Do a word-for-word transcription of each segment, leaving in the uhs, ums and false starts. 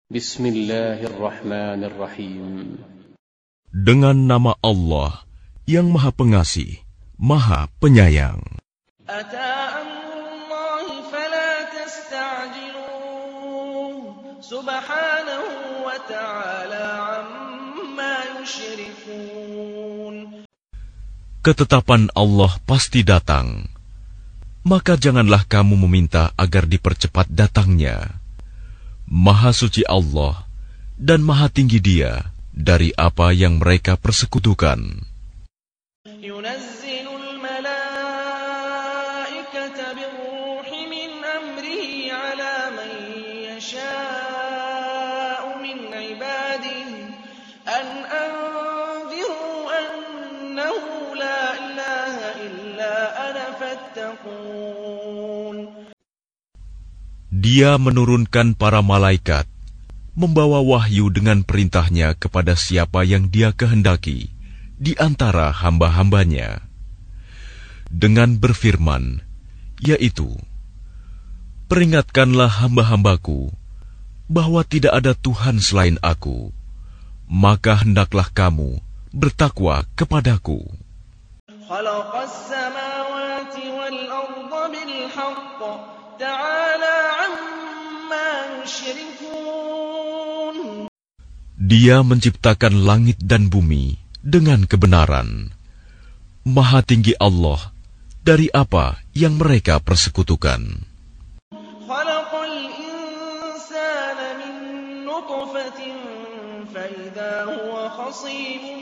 Bismillahirrahmanirrahim. Dengan nama Allah yang Maha Pengasih, Maha Penyayang. Ata amrullahi fala tasta'jiluh. Subhanahu wa ta'ala amma yushrikun. Ketetapan Allah pasti datang, maka janganlah kamu meminta agar dipercepat datangnya. Maha suci Allah dan maha tinggi Dia dari apa yang mereka persekutukan. Yunazzilul malaikata birruhi min amrihi ala man yasha'u min ibadihi an anziru annahu la ilaha illa ana fattaqun. Dia menurunkan para malaikat, membawa wahyu dengan perintahnya kepada siapa yang Dia kehendaki di antara hamba-hambanya, dengan berfirman, yaitu, peringatkanlah hamba-hambaku bahwa tidak ada Tuhan selain Aku, maka hendaklah kamu bertakwa kepadaku. Khalaqas samawati wal arda bil haqq ta'ala amma yushrikun. Dia menciptakan langit dan bumi dengan kebenaran. Maha tinggi Allah dari apa yang mereka persekutukan. Khalaqal insana min nutfatin fa idza huwa khasimun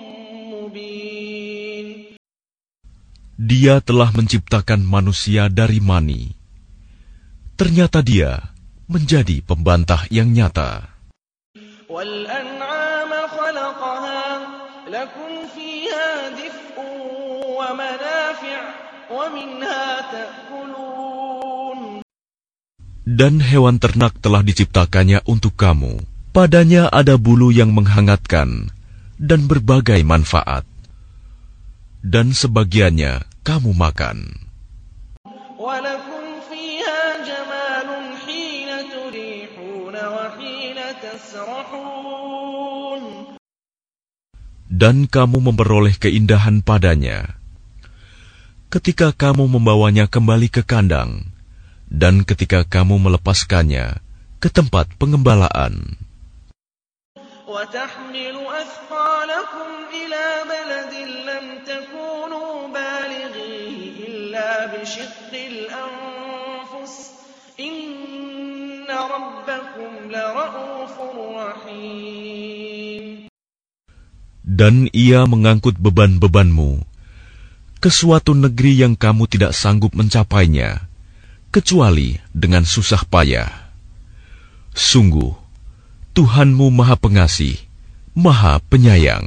mubin. Dia telah menciptakan manusia dari mani. Ternyata dia menjadi pembantah yang nyata. Wal an'ama khalaqaha lakum fiha dif'un wa manafi' wa minha ta'kulun. Dan hewan ternak telah diciptakannya untuk kamu. Padanya ada bulu yang menghangatkan dan berbagai manfaat. Dan sebagiannya kamu makan. Walakum fiha jamalun hina turihuna wa hina tasrahun. Dan kamu memperoleh keindahan padanya ketika kamu membawanya kembali ke kandang dan ketika kamu melepaskannya ke tempat pengembalaan. Wa tahmilu athqalakum ila baladin lam takunu balighihi illa bishiqqil anfus. Inna rabbakum lara'ufur rahim. Dan ia mengangkut beban-bebanmu ke suatu negeri yang kamu tidak sanggup mencapainya, kecuali dengan susah payah. Sungguh, Tuhanmu Maha Pengasih, Maha Penyayang.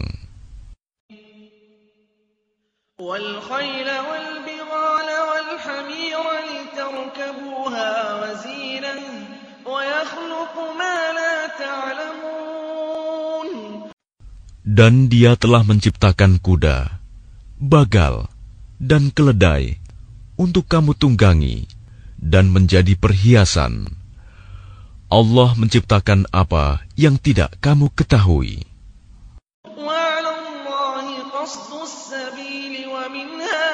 Wal khayla wal bighala wal hamira litarkabuha wa zinah wa yakhluqu ma la ta'lamun. Dan Dia telah menciptakan kuda, bagal, dan keledai untuk kamu tunggangi dan menjadi perhiasan. Allah menciptakan apa yang tidak kamu ketahui. Wa 'ala Allahi qasdus sabili wa minha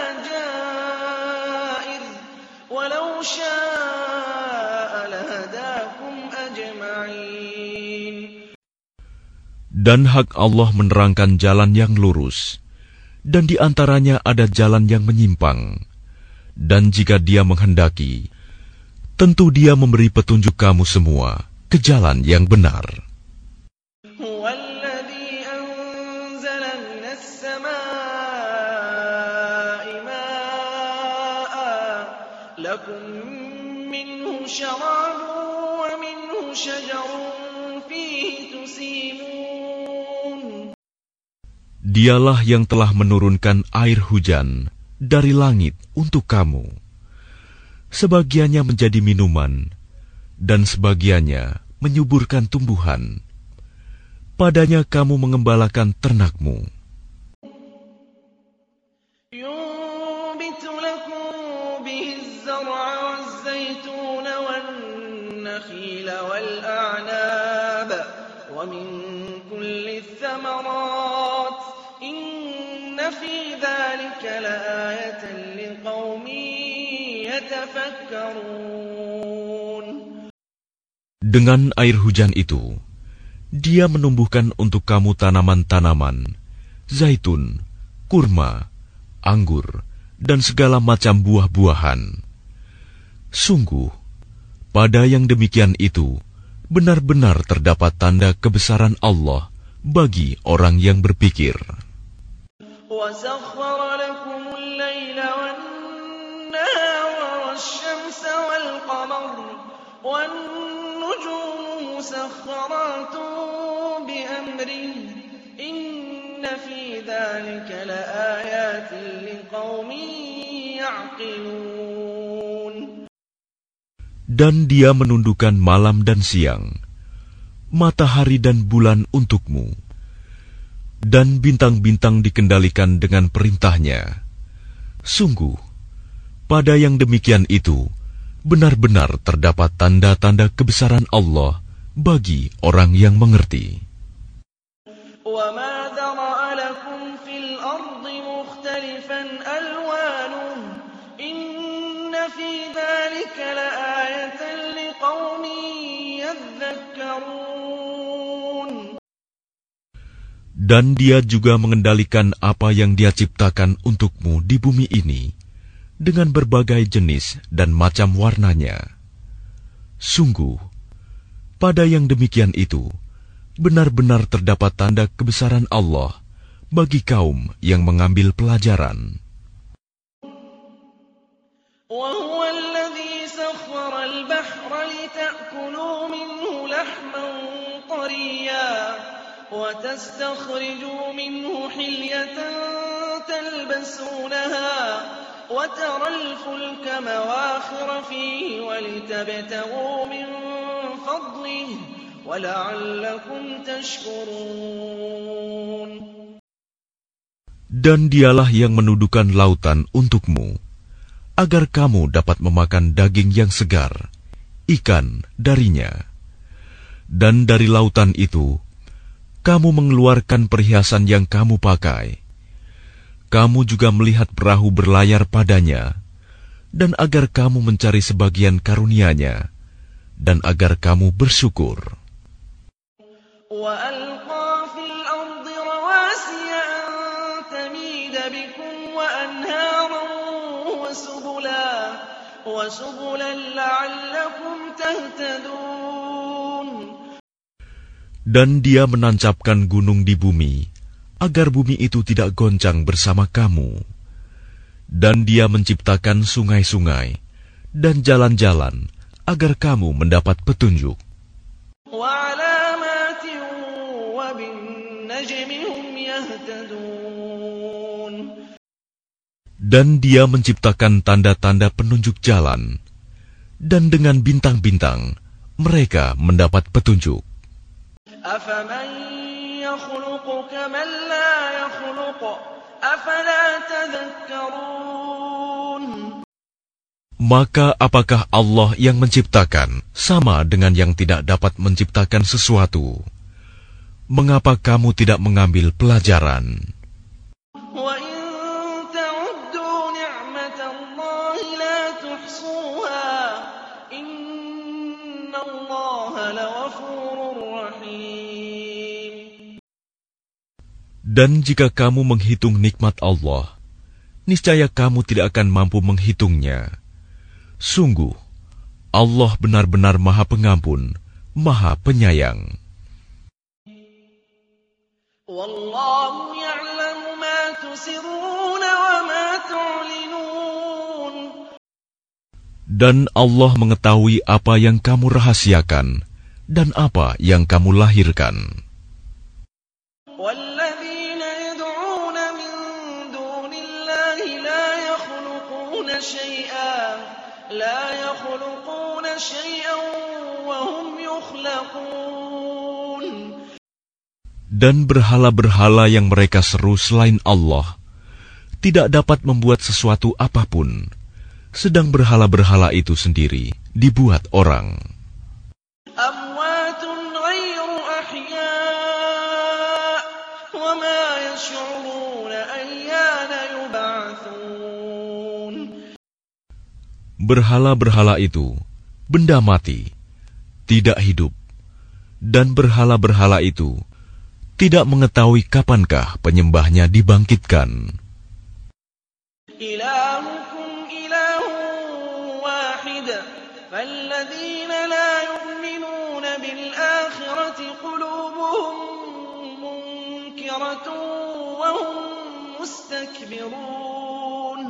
ja'ir walau syaa'a lahadakum ajma'in. Dan hak Allah menerangkan jalan yang lurus, dan di antaranya ada jalan yang menyimpang. Dan jika Dia menghendaki, tentu Dia memberi petunjuk kamu semua ke jalan yang benar. Huwallazi anzala minas samaa'i maa'an lakum minhu syarabun wa minhu syajarun fihi tusimun. Dialah yang telah menurunkan air hujan dari langit untuk kamu. Sebagiannya menjadi minuman, dan sebagiannya menyuburkan tumbuhan. Padanya kamu mengembalakan ternakmu. Yunbitu lakum bihi az-zar'a waz-zaytuna wan-nakhila wal-a'nab ومن كل الثمرات إن في ذلك لآية لقوم يتفكرون. Dengan air hujan itu, Dia menumbuhkan untuk kamu tanaman-tanaman, zaitun, kurma, anggur, dan segala macam buah-buahan. Sungguh, pada yang demikian itu, benar-benar terdapat tanda kebesaran Allah bagi orang yang berpikir. وَسَخَّرَ لَكُمُ اللَّيْلَ وَالنَّهَارَ وَالشَّمْسَ وَالْقَمَرَ وَالنُّجُومُ مُسَخَّرَاتٌ بِأَمْرِهِ إِنَّ فِي ذَلِكَ لَآيَاتٍ لِقَوْمٍ يَعْقِلُونَ. Dan Dia menundukkan malam dan siang, matahari dan bulan untukmu, dan bintang-bintang dikendalikan dengan perintahnya. Sungguh, pada yang demikian itu, benar-benar terdapat tanda-tanda kebesaran Allah bagi orang yang mengerti. وَمَا ذَرَأَ لَكُمْ فِي الْأَرْضِ مُخْتَلِفًا أَلْوَانُهُ إِنَّ فِي ذَلِكَ لَآيَةً لِقَوْمٍ يَذَّكَّرُونَ. Dan Dia juga mengendalikan apa yang Dia ciptakan untukmu di bumi ini dengan berbagai jenis dan macam warnanya. Sungguh, pada yang demikian itu, benar-benar terdapat tanda kebesaran Allah bagi kaum yang mengambil pelajaran. وَهُوَ الَّذِي سَخَّرَ الْبَحْرَ لِتَأْكُلُوا مِنْهُ لَحْمًا طَرِيًّا وَتَسْتَخْرِجُوا مِنْهُ حِلْيَةً تَلْبَسُونَهَا وَتَرَى الْفُلْكَ مَوَاخِرَ فِيهِ وَلِتَبْتَغُوا مِنْ فَضْلِهِ وَلَعَلَّكُمْ تَشْكُرُونَ. Dan Dialah yang menundukkan lautan untukmu, agar kamu dapat memakan daging yang segar, ikan darinya. Dan dari lautan itu, kamu mengeluarkan perhiasan yang kamu pakai. Kamu juga melihat perahu berlayar padanya, dan agar kamu mencari sebagian karunia-Nya, dan agar kamu bersyukur. وَأَلْقَى فِي الْأَرْضِ رَوَاسِيَ أَن تَمِيدَ بِكُمْ وَأَنْهَارًا وَسُبُلًا وَسُبُلًا لَعَلَّكُمْ تَهْتَدُونَ. Dan Dia menancapkan gunung di bumi, agar bumi itu tidak goncang bersama kamu. Dan Dia menciptakan sungai-sungai dan jalan-jalan, agar kamu mendapat petunjuk. وَعَلَامَاتٍ وَبِالنَّجْمِ هُمْ يَهْتَدُونَ. Dan Dia menciptakan tanda-tanda penunjuk jalan, dan dengan bintang-bintang mereka mendapat petunjuk. أَفَمَن يَخْلُقُ كَمَن لَّا يَخْلُقُ أَفَلَا تَذَكَّرُونَ. Maka apakah Allah yang menciptakan sama dengan yang tidak dapat menciptakan sesuatu? Mengapa kamu tidak mengambil pelajaran? وَإِن تَعُدُّوا نِعْمَةَ اللَّهِ لَا تُحْصُوهَا إِنَّ اللَّهَ لَغَفُورٌ رَّحِيمٌ. Dan jika kamu menghitung nikmat Allah, niscaya kamu tidak akan mampu menghitungnya. Sungguh, Allah benar-benar Maha Pengampun, Maha Penyayang. Wallahu ya'lamu ma tusirruna wa ma tu'linun. Dan Allah mengetahui apa yang kamu rahasiakan dan apa yang kamu lahirkan. وَالَّذِينَ يَدْعُونَ مِن دُونِ اللَّهِ لَا يَخْلُقُونَ شَيْئًا لَا يَخْلُقُونَ شَيْئًا وَهُمْ يُخْلَقُونَ. Dan berhala-berhala yang mereka seru selain Allah tidak dapat membuat sesuatu apapun, sedang berhala-berhala itu sendiri dibuat orang. أَمْوَاتٌ أَمْوَاتٌ غَيْرُ أَحْيَاءٍ وَمَا يَشْعُرُونَ أَيَّانَ يُبْعَثُونَ. Berhala-berhala itu benda mati, tidak hidup, dan berhala-berhala itu tidak mengetahui kapankah penyembahnya dibangkitkan. إِلَٰهُكُمْ إِلَٰهٌ وَاحِدٌ فَالَّذِينَ لَا يُؤْمِنُونَ بِالْآخِرَةِ قُلُوبُهُم مُّنكِرَةٌ وَهُم مُّسْتَكْبِرُونَ.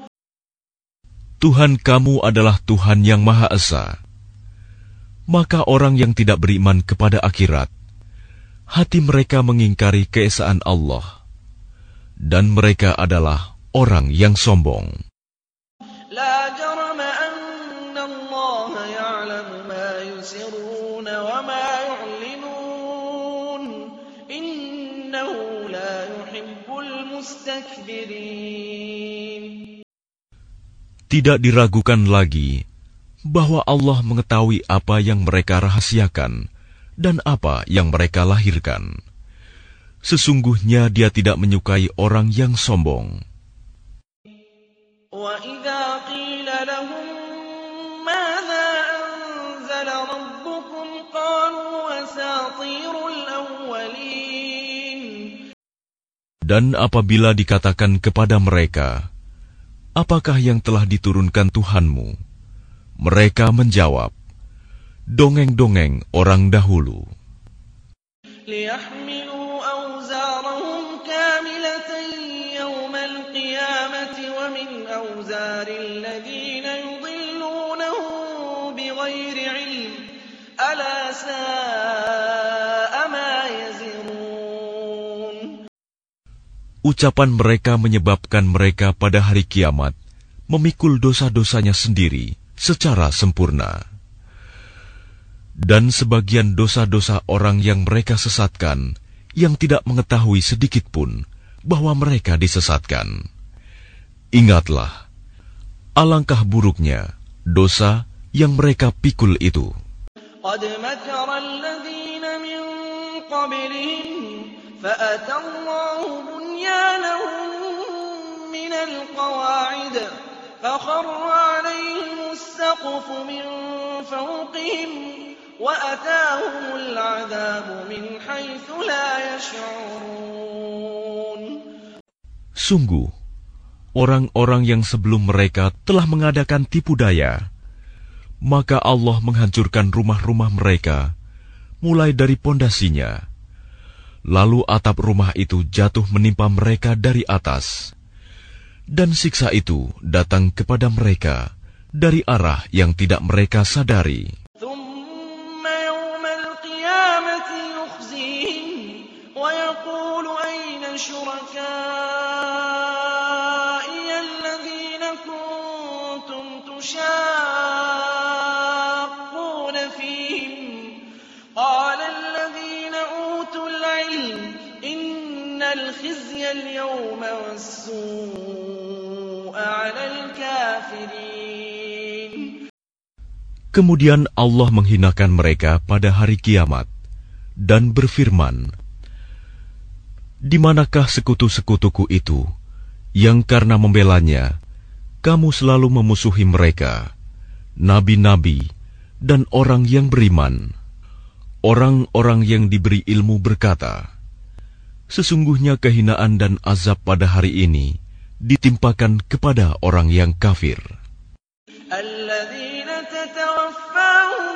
Tuhan kamu adalah Tuhan yang Maha Esa. Maka orang yang tidak beriman kepada akhirat, hati mereka mengingkari keesaan Allah, dan mereka adalah orang yang sombong. لا جرم أن الله يعلم ما يسرون وما يعلنون إنه لا يحب المستكبرين. Tidak diragukan lagi bahwa Allah mengetahui apa yang mereka rahasiakan dan apa yang mereka lahirkan. Sesungguhnya Dia tidak menyukai orang yang sombong. وَإِذَا قِيلَ لَهُم مَّاذَا أَنزَلَ رَبُّكُمْ قَالُوا أَسَاطِيرُ الْأَوَّلِينَ. Dan apabila dikatakan kepada mereka, apakah yang telah diturunkan Tuhanmu? Mereka menjawab, dongeng-dongeng orang dahulu. لِيَحْمِلُوا أَوْزَارَهُمْ كَامِلَةً يَوْمَ الْقِيَامَةِ وَمِنْ أَوْزَارِ الَّذِينَ يُضِلُّونَهُم بِغَيْرِ عِلْمٍ أَلَا سَاءَ مَا يَزِرُونَ. Ucapan mereka menyebabkan mereka pada hari kiamat memikul dosa-dosanya sendiri secara sempurna. Dan sebagian dosa-dosa orang yang mereka sesatkan, yang tidak mengetahui sedikit pun bahwa mereka disesatkan. Ingatlah, alangkah buruknya dosa yang mereka pikul itu. قَدْ مَكَرَ الَّذِينَ مِن قَبْلِهِمْ فَأَتَى اللَّهُ بُنْيَانَهُم مِّنَ الْقَوَاعِدِ فَخَرَّ عَلَيْهِمُ السَّقْفُ مِن فَوْقِهِمْ وَأَتَاهُمُ الْعَذَابُ مِنْ حَيْثُ لَا يَشْعُرُونَ. Sungguh, orang-orang yang sebelum mereka telah mengadakan tipu daya, maka Allah menghancurkan rumah-rumah mereka, mulai dari pondasinya. Lalu atap rumah itu jatuh menimpa mereka dari atas, dan siksa itu datang kepada mereka dari arah yang tidak mereka sadari. ثُمَّ يَوْمَ الْقِيَامَةِ يُخْزِيهِمْ وَيَقُولُ أَيْنَ شُرَكَائِيَ الَّذِينَ كُنتُمْ تُشَاقُّونَ فِيهِمْ قَالَ الَّذِينَ أُوتُوا الْعِلْمَ إِنَّ الْخِزْيَ الْيَوْمَ وَالسُّوءَ عَلَى الْكَافِرِينَ. Kemudian Allah menghinakan mereka pada hari kiamat dan berfirman, di manakah sekutu-sekutuku itu yang karena membelanya kamu selalu memusuhi mereka, nabi-nabi dan orang yang beriman? Orang-orang yang diberi ilmu berkata, sesungguhnya kehinaan dan azab pada hari ini ditimpakan kepada orang yang kafir. الَّذِينَ تَتَوَفَّاهُمُ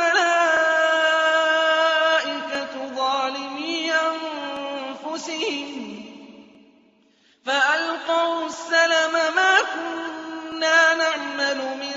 الْمَلَائِكَةُ ظَالِمِي أَنفُسِهِمْ فَأَلْقَوْا السَّلَمَ مَا كُنَّا نَعْمَلُ مِن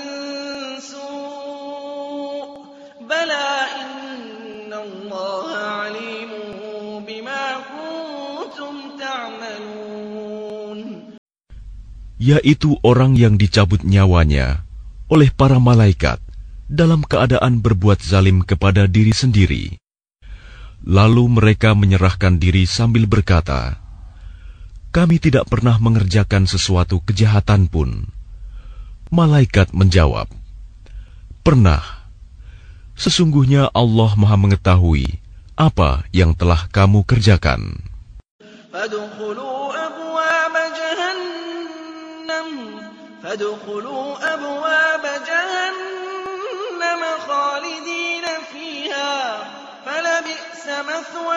سُوءٍ بَلَىٰ إِنَّ اللَّهَ عَلِيمٌ بِمَا كُنتُمْ تَعْمَلُونَ. Yaitu orang yang dicabut nyawanya oleh para malaikat dalam keadaan berbuat zalim kepada diri sendiri. Lalu mereka menyerahkan diri sambil berkata, kami tidak pernah mengerjakan sesuatu kejahatan pun. Malaikat menjawab, pernah. Sesungguhnya Allah Maha mengetahui apa yang telah kamu kerjakan. فادخلوا أبواب جهنم فادخلوا أبواب جهنم خالدين فيها فلبئس مثوى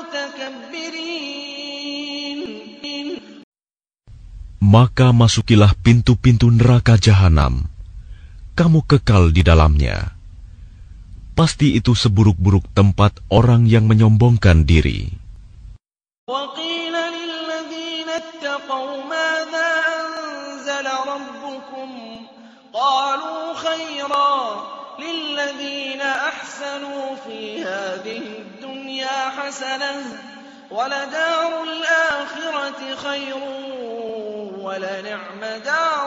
المتكبرين. Maka masukilah pintu-pintu neraka jahanam, kamu kekal di dalamnya. Pasti itu seburuk-buruk tempat orang yang menyombongkan diri. وقيل للذين اتقوا ماذا أنزل ربكم قالوا خيرا للذين أحسنوا في هذه الدنيا حسنة ولدار الآخرة خير ولنعم دار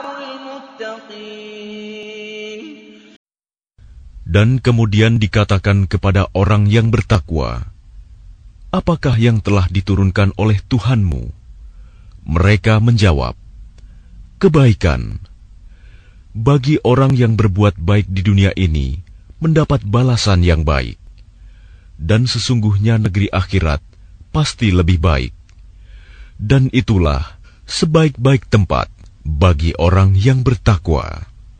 المتقين. Dan kemudian dikatakan kepada orang yang bertakwa, apakah yang telah diturunkan oleh Tuhanmu? Mereka menjawab, kebaikan. Bagi orang yang berbuat baik di dunia ini, mendapat balasan yang baik. Dan sesungguhnya negeri akhirat pasti lebih baik. Dan itulah sebaik-baik tempat bagi orang yang bertakwa.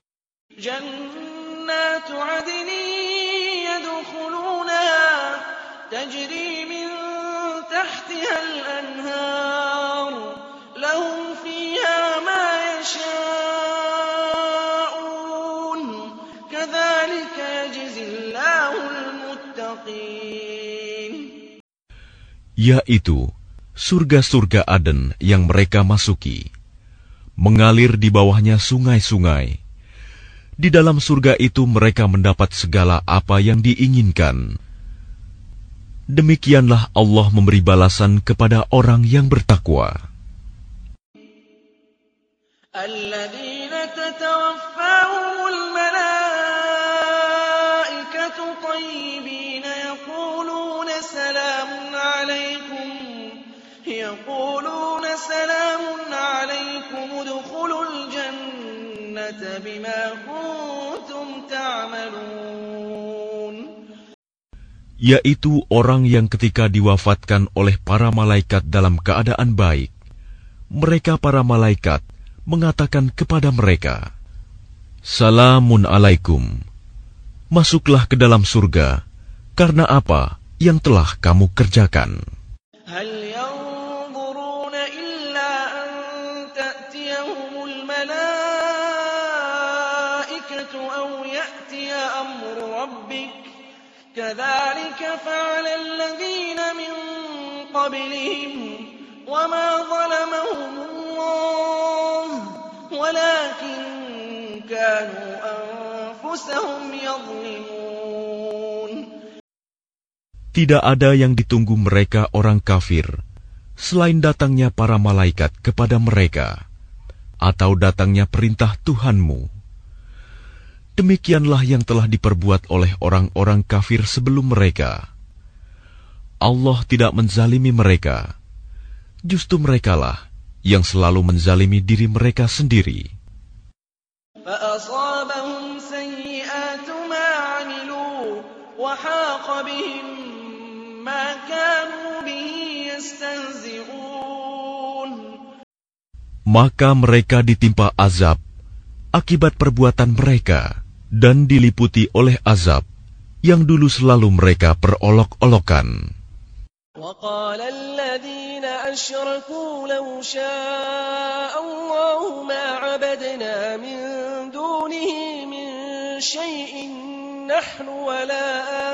جنات عدن يدخلونها تجري من تحتها الأنهار لهم فيها ما يشاءون كذلك يجزي الله المتقين. Yaitu surga-surga Aden yang mereka masuki, mengalir di bawahnya sungai-sungai. Di dalam surga itu mereka mendapat segala apa yang diinginkan. Demikianlah Allah memberi balasan kepada orang yang bertakwa. الذين تتوفاهم الملائكة طيبين يقولون سلام عليكم يقولون سلام عليكم ادخلوا الجنة بما كنتم تعملون. Yaitu orang yang ketika diwafatkan oleh para malaikat dalam keadaan baik, mereka para malaikat mengatakan kepada mereka, Salamun alaikum, masuklah ke dalam surga, karena apa yang telah kamu kerjakan. هل ينظرون إلا أن تأتيهم الملائكة أو يأتي أمر ربك كذلك فعل الذين من قبلهم وما ظلمهم الله ولكن كانوا أنفسهم يظلمون. Tidak ada yang ditunggu mereka orang kafir, selain datangnya para malaikat kepada mereka, atau datangnya perintah Tuhanmu. Demikianlah yang telah diperbuat oleh orang-orang kafir sebelum mereka. Allah tidak menzalimi mereka, justru merekalah yang selalu menzalimi diri mereka sendiri. فأصابهم سيئات ما عملوا وحاق بهم ما كانوا به يستهزئون. Maka mereka ditimpa azab akibat perbuatan mereka dan diliputi oleh azab yang dulu selalu mereka perolok-olokan. وقال الذين أشركوا لو شاء الله ما عبدنا من دونه من شيء نحن ولا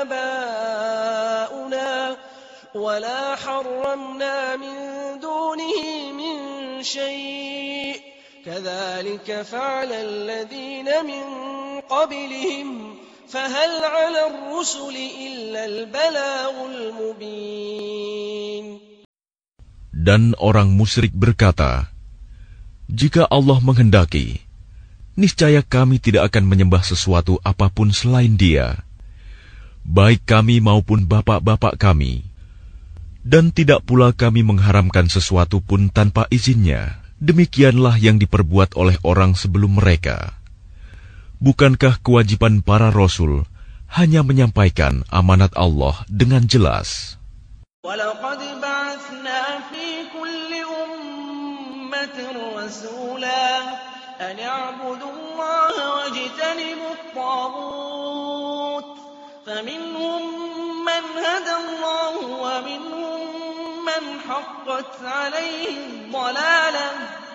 آباؤنا ولا حرمنا من دونه من شيء كذلك فعل الذين من قبلهم فهل على الرسل إلا البلاغ المبين. Dan orang musyrik berkata, jika Allah menghendaki, niscaya kami tidak akan menyembah sesuatu apapun selain Dia, baik kami maupun bapak-bapak kami, dan tidak pula kami mengharamkan sesuatu pun tanpa izinnya. Demikianlah yang diperbuat oleh orang sebelum mereka. Bukankah kewajiban para rasul hanya menyampaikan amanat Allah dengan jelas. وَلَقَدْ بَعَثْنَا فِي كُلِّ أُمَّةٍ رَسُولًا أَنِ اعْبُدُوا اللَّهَ وَاجْتَنِبُوا الطَّاغُوتَ فَمِنْهُم مَّنْ هَدَى اللَّهُ وَمِنْهُم مَّنْ حَقَّتْ عَلَيْهِ الضَّلَالَةُ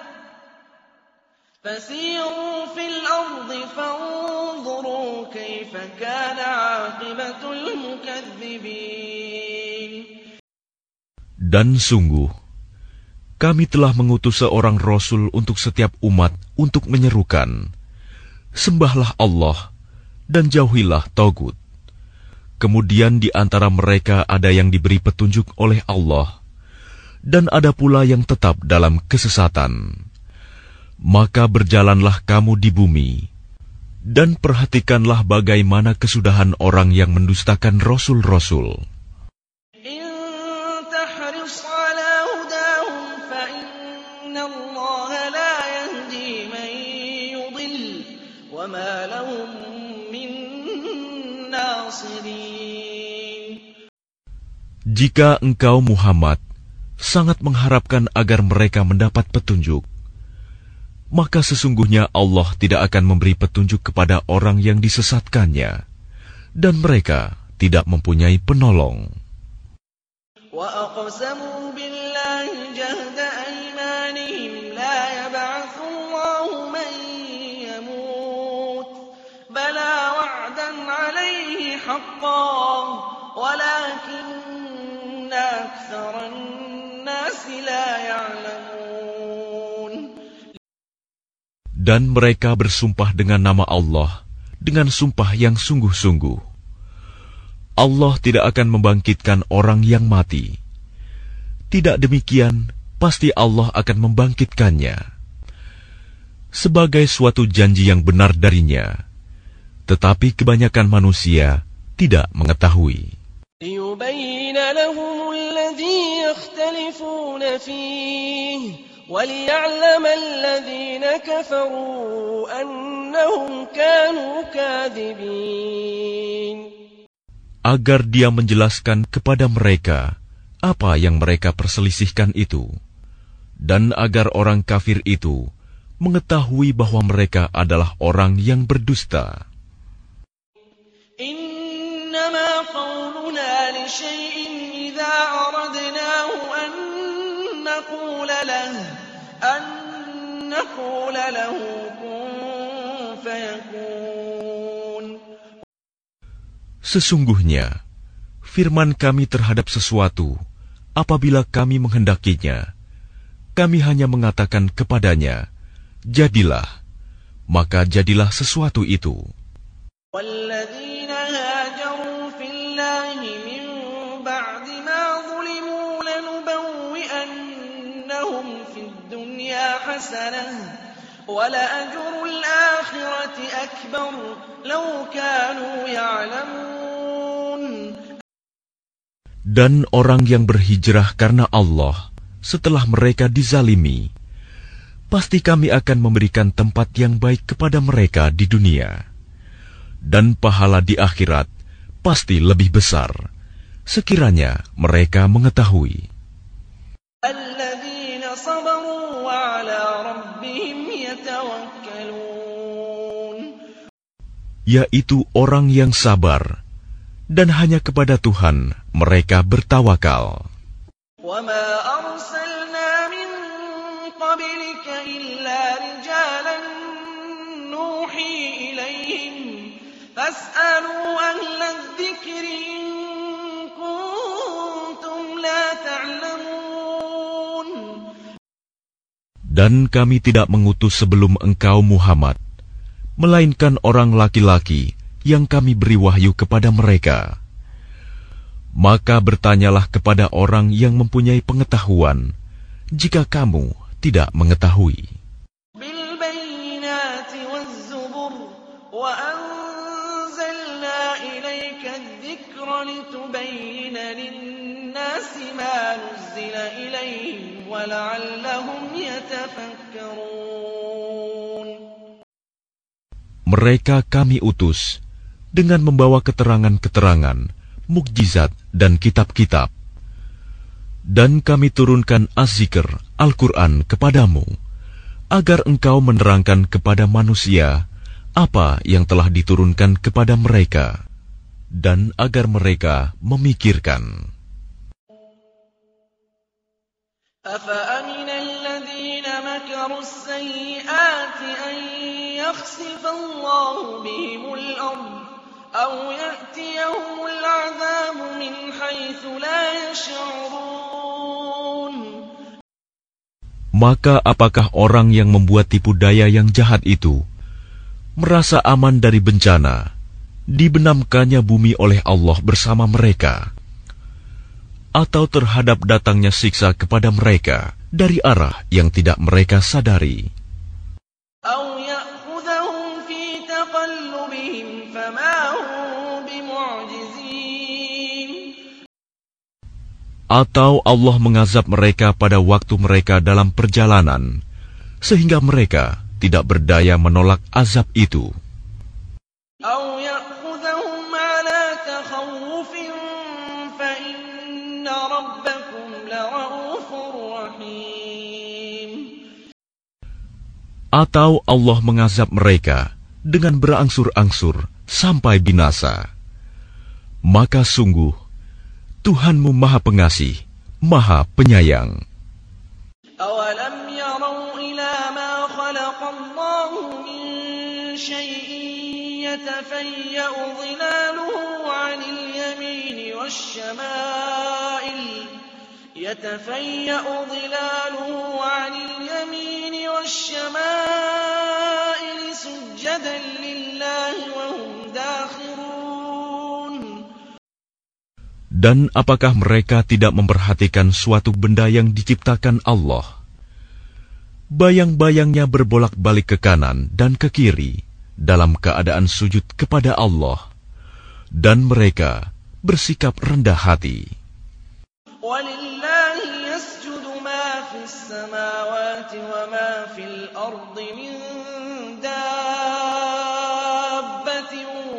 فَسِيرُوا فِي الْأَرْضِ فَانظُرُوا كَيْفَ كَانَ عَاقِبَةُ الْمُكَذِّبِينَ. Dan sungguh, kami telah mengutus seorang Rasul untuk setiap umat untuk menyerukan, sembahlah Allah dan jauhilah Tagut. Kemudian di antara mereka ada yang diberi petunjuk oleh Allah, dan ada pula yang tetap dalam kesesatan. Maka berjalanlah kamu di bumi, dan perhatikanlah bagaimana kesudahan orang yang mendustakan Rasul-Rasul. Jika engkau Muhammad sangat mengharapkan agar mereka mendapat petunjuk, maka sesungguhnya Allah tidak akan memberi petunjuk kepada orang yang disesatkannya, dan mereka tidak mempunyai penolong. وَأَقْسَمُوا بِاللَّهِ جَهْدَ أَيْمَانِهِمْ لَا يَبْعَثُ اللَّهُ مَن يَمُوتُ بَلَىٰ وَعْدًا عَلَيْهِ حَقًّا وَلَٰكِنَّ أَكْثَرَ النَّاسِ لَا يَعْلَمُونَ. Dan mereka bersumpah dengan nama Allah, dengan sumpah yang sungguh-sungguh. Allah tidak akan membangkitkan orang yang mati. Tidak demikian, pasti Allah akan membangkitkannya sebagai suatu janji yang benar darinya. Tetapi kebanyakan manusia tidak mengetahui. لِيُبَيِّنَ لَهُمُ الَّذِي يَخْتَلِفُونَ فِيهِ وَلِيَعْلَمَ الَّذِينَ كَفَرُوا أَنَّهُمْ كَانُوا كَاذِبِينَ. Agar dia menjelaskan kepada mereka apa yang mereka perselisihkan itu, dan agar orang kafir itu mengetahui bahwa mereka adalah orang yang berdusta. Innama qawluna li syai'in idza aradnahu an naqula lahu an naqula lahu kun fayakun. Sesungguhnya, firman kami terhadap sesuatu, apabila kami menghendakinya, kami hanya mengatakan kepadanya, jadilah, maka jadilah sesuatu itu. وَالَّذِينَ هَاجَرُوا فِي اللَّهِ مِن بَعْدِ مَا ظُلِمُوا لَنُبَوِّئَنَّهُمْ فِي الدُّنْيَا حَسَنَةً وَلَأَجْرُ الْآخِرَةِ أَكْبَرُ لَوْ كَانُوا يَعْلَمُونَ. Dan orang yang berhijrah karena Allah setelah mereka dizalimi, pasti kami akan memberikan tempat yang baik kepada mereka di dunia, dan pahala di akhirat pasti lebih besar, sekiranya mereka mengetahui. الَّذِينَ صَبَرُوا وَعَلَى رَبِّهِمْ يَتَوَكَّلُونَ. Yaitu orang yang sabar, dan hanya kepada Tuhan mereka bertawakal. وَمَا أَرْسَلْنَا مِن قَبْلِكَ إِلَّا رِجَالًا نُوحِي إِلَيْهِمْ فَاسْأَلُوا أَهْلَ الذِّكْرِ إِن كُنتُمْ لَا تَعْلَمُونَ. Dan kami tidak mengutus sebelum engkau Muhammad, melainkan orang laki-laki yang kami beri wahyu kepada mereka. Maka bertanyalah kepada orang yang mempunyai pengetahuan, jika kamu tidak mengetahui. بِالْبَيِّنَاتِ وَالزُّبُرِ وَأَنزَلْنَا إِلَيْكَ الذِّكْرَ لِتُبَيِّنَ لِلنَّاسِ مَا نُزِّلَ إِلَيْهِمْ وَلَعَلَّهُمْ يَتَفَكَّرُونَ. Mereka kami utus dengan membawa keterangan-keterangan, mukjizat dan kitab-kitab. Dan kami turunkan Az-Zikr, Al-Quran kepadamu, agar engkau menerangkan kepada manusia apa yang telah diturunkan kepada mereka, dan agar mereka memikirkan. أَفَأَمِنَ الَّذِينَ مَكَرُوا السَّيِّئَاتِ أَن يَخْسِفَ اللَّهُ بِهِمُ الْأَرْضَ أَوْ يَأْتِيَهُمُ الْعَذَابُ مِنْ حَيْثُ لَا يَشْعُرُونَ. Maka apakah orang yang membuat tipu daya yang jahat itu merasa aman dari bencana, dibenamkannya bumi oleh Allah bersama mereka, atau terhadap datangnya siksa kepada mereka dari arah yang tidak mereka sadari? أَوْ يَأْخُذَهُمْ فِي تَقَلُّبِهِمْ فَمَا هُمْ بِمُعْجِزِينَ. Atau Allah mengazab mereka pada waktu mereka dalam perjalanan, sehingga mereka tidak berdaya menolak azab itu. أَوْ يَأْخُذَهُمْ عَلَى تَخَوُّفٍ فَإِنَّ رَبَّكُمْ لَرَءُوفٌ رَحِيمٌ. Atau Allah mengazab mereka dengan berangsur-angsur sampai binasa. Maka sungguh Tuhanmu Maha Pengasih, Maha Penyayang. أَوَلَمْ يَرَوْا إِلَى مَا خَلَقَ اللَّهُ مِن شَيْءٍ يَتَفَيَّأُ ظِلَالُهُ عَنِ الْيَمِينِ وَالشَّمَائِلِ يَتَفَيَّأُ ظِلَالُهُ عَنِ الْيَمِينِ وَالشَّمَائِلِ سُجَّدًا لِلَّهِ وَهُمْ دَاخِرُونَ. Dan apakah mereka tidak memperhatikan suatu benda yang diciptakan Allah? Bayang-bayangnya berbolak-balik ke kanan dan ke kiri dalam keadaan sujud kepada Allah, dan mereka bersikap rendah hati. وَلِلَّهِ يَسْجُدُ مَا فِي السَّمَاوَاتِ وَمَا فِي الْأَرْضِ مِن دَابَّةٍ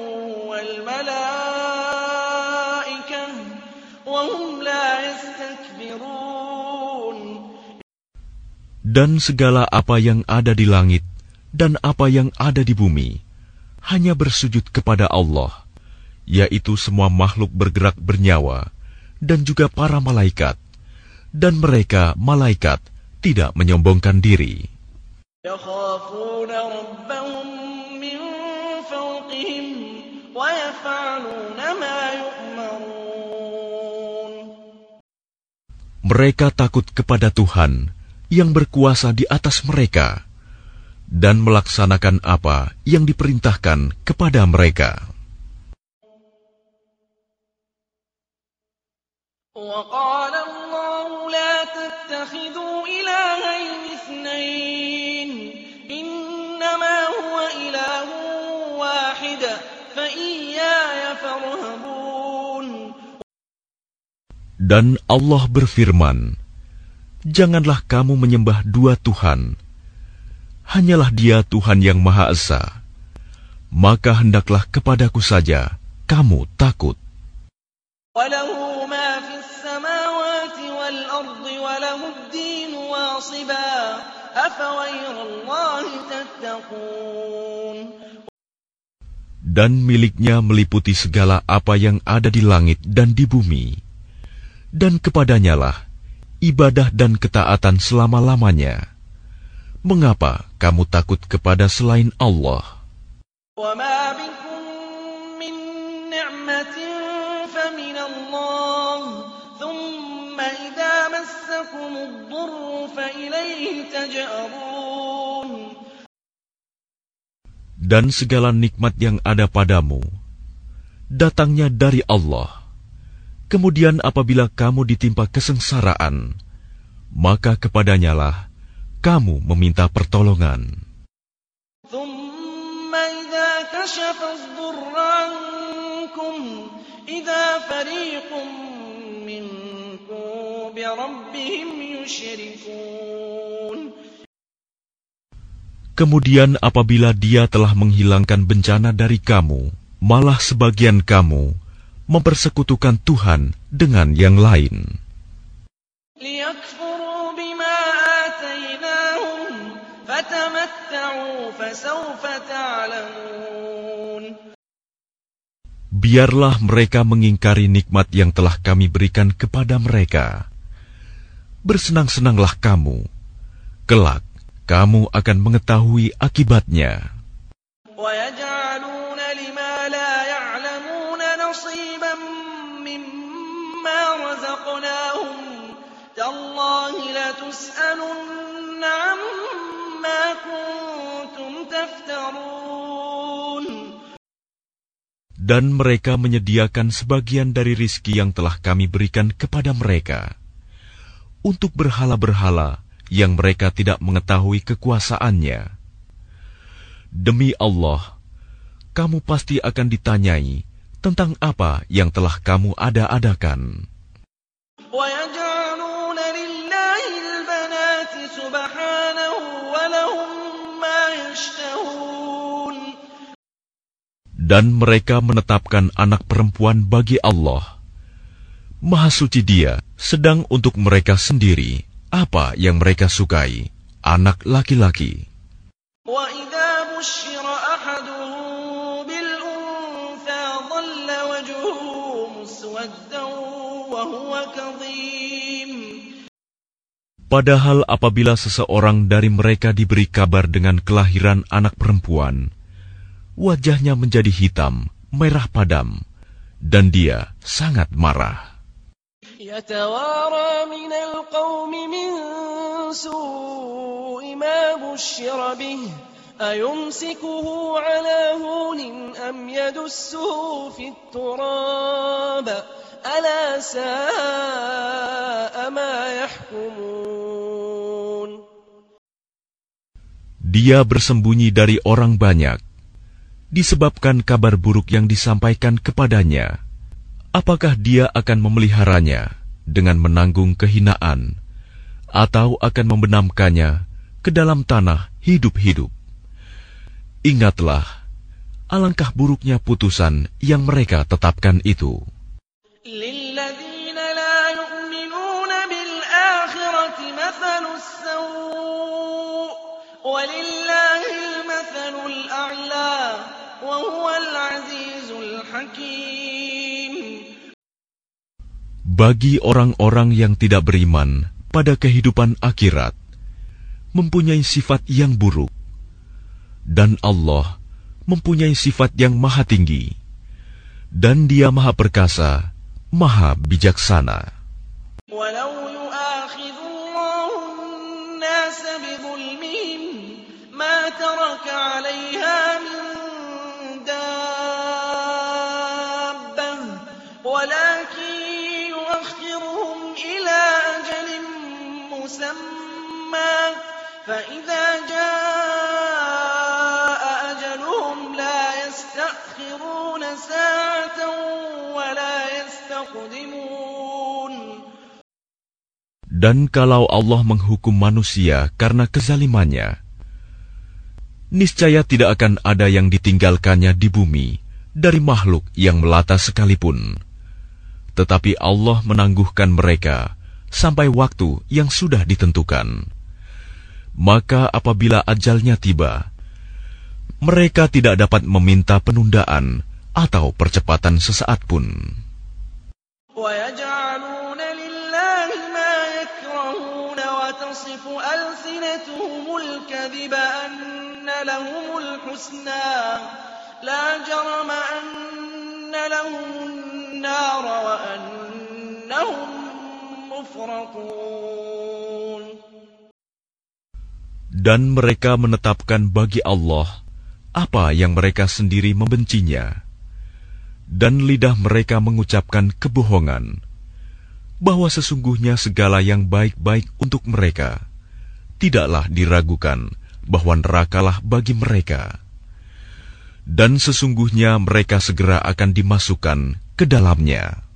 وَالْمَلَائِكَةُ وَهُمْ لَا يَسْتَكْبِرُونَ. Dan segala apa yang ada di langit dan apa yang ada di bumi hanya bersujud kepada Allah, yaitu semua makhluk bergerak bernyawa dan juga para malaikat, dan mereka malaikat tidak menyombongkan diri. يَخَافُونَ رَبَّهُم مِّن فَوْقِهِمْ وَيَفْعَلُونَ مَا يُؤْمَرُونَ. Mereka takut kepada Tuhan yang berkuasa di atas mereka, dan melaksanakan apa yang diperintahkan kepada mereka. وَقَالَ اللَّهُ لَا تَتَّخِذُوا إِلَٰهَيْنِ اثْنَيْنِ إِنَّمَا هُوَ إِلَٰهٌ وَاحِدٌ فَإِيَّايَ فَارْهَبُونِ. Dan Allah berfirman, janganlah kamu menyembah dua Tuhan. Hanyalah Dia Tuhan yang Maha Esa. Maka hendaklah kepadaku saja kamu takut. وَلَهُ مَا فِي السَّمَاوَاتِ وَالْأَرْضِ وَلَهُ الدِّينُ وَاصِبًا أَفَغَيْرَ اللَّهِ تَتَّقُونَ. Dan miliknya meliputi segala apa yang ada di langit dan di bumi. Dan kepadanyalah ibadah dan ketaatan selama-lamanya. Mengapa kamu takut kepada selain Allah? وَمَا بِكُم مِّن نِّعْمَةٍ فَمِنَ اللَّهِ ثُمَّ إِذَا مَسَّكُمُ الضُّرُّ فَإِلَيْهِ تَجْأَرُونَ. Dan segala nikmat yang ada padamu datangnya dari Allah. Kemudian apabila kamu ditimpa kesengsaraan, maka kepadanyalah kamu meminta pertolongan. ثُمَّ إِذَا كَشَفَ الضُّرَّ عَنكُمْ إِذَا فَرِيقٌ مِّنكُم بِرَبِّهِمْ يُشْرِكُونَ. Kemudian apabila Dia telah menghilangkan bencana dari kamu, malah sebagian kamu mempersekutukan Tuhan dengan yang lain. ليكفروا بما آتيناهم فتمتعوا فسوف تعلمون. Biarlah mereka mengingkari nikmat yang telah kami berikan kepada mereka. Bersenang-senanglah kamu. Kelak, kamu akan mengetahui akibatnya. ويجعلون لما لا يعلمون نصيبا مما رزقناهم تالله لتسألن عما كنتم تفترون. Dan mereka menyediakan sebagian dari rizki yang telah kami berikan kepada mereka untuk berhala-berhala yang mereka tidak mengetahui kekuasaannya. Demi Allah, kamu pasti akan ditanyai tentang apa yang telah kamu ada-adakan. ويجعلون لله البنات سبحانه ولهم ما يشتهون. Dan mereka menetapkan anak perempuan bagi Allah. Maha suci Dia, sedang untuk mereka sendiri apa yang mereka sukai, anak laki-laki. وإذا بشر أحدهم بالأنثى ظل وجهه مسودا وهو كظيم. Padahal apabila seseorang dari mereka diberi kabar dengan kelahiran anak perempuan, wajahnya menjadi hitam, merah padam, dan dia sangat marah. يتوارى من القوم من سوء ما بشر به أيمسكه على هون أم يدسه في التراب ألا ساء ما يحكمون. Dia bersembunyi dari orang banyak disebabkan kabar buruk yang disampaikan kepadanya. Apakah dia akan memeliharanya dengan menanggung kehinaan, atau akan membenamkannya ke dalam tanah hidup-hidup? Ingatlah, alangkah buruknya putusan yang mereka tetapkan itu. للذين لا يؤمنون بالآخرة مثل السوء ولله المثل الأعلى وهو العزيز الحكيم. Bagi orang-orang yang tidak beriman pada kehidupan akhirat, mempunyai sifat yang buruk, dan Allah mempunyai sifat yang maha tinggi, dan Dia maha perkasa, maha bijaksana. ولو يؤاخذ الله الناس بظلمهم ما ترك عليها من دابة ولكن يؤخرهم إلى أجل مسمى فإذا جاء أجلهم لا يستأخرون ساعة ولا يستقدمون. Dan kalau Allah menghukum manusia karena kezalimannya, niscaya tidak akan ada yang ditinggalkannya di bumi dari makhluk yang melata sekalipun. Tetapi Allah menangguhkan mereka sampai waktu yang sudah ditentukan. Maka apabila ajalnya tiba, mereka tidak dapat meminta penundaan atau percepatan sesaat pun. وَيَجْعَلُونَ لِلَّهِ مَا يَكْرَهُونَ وَتَصِفُ أَلْسِنَتُهُمُ الْكَذِبَ أَنَّ لَهُمُ الْحُسْنَى لَا جَرَمَ أَنَّ لَهُمُ النَّارَ وَأَنَّهُمْ مُفْرَطُونَ. Dan mereka menetapkan bagi Allah apa yang mereka sendiri membencinya. Dan lidah mereka mengucapkan kebohongan, bahwa sesungguhnya segala yang baik-baik untuk mereka, tidaklah diragukan bahwa nerakalah bagi mereka. Dan sesungguhnya mereka segera akan dimasukkan ke dalamnya.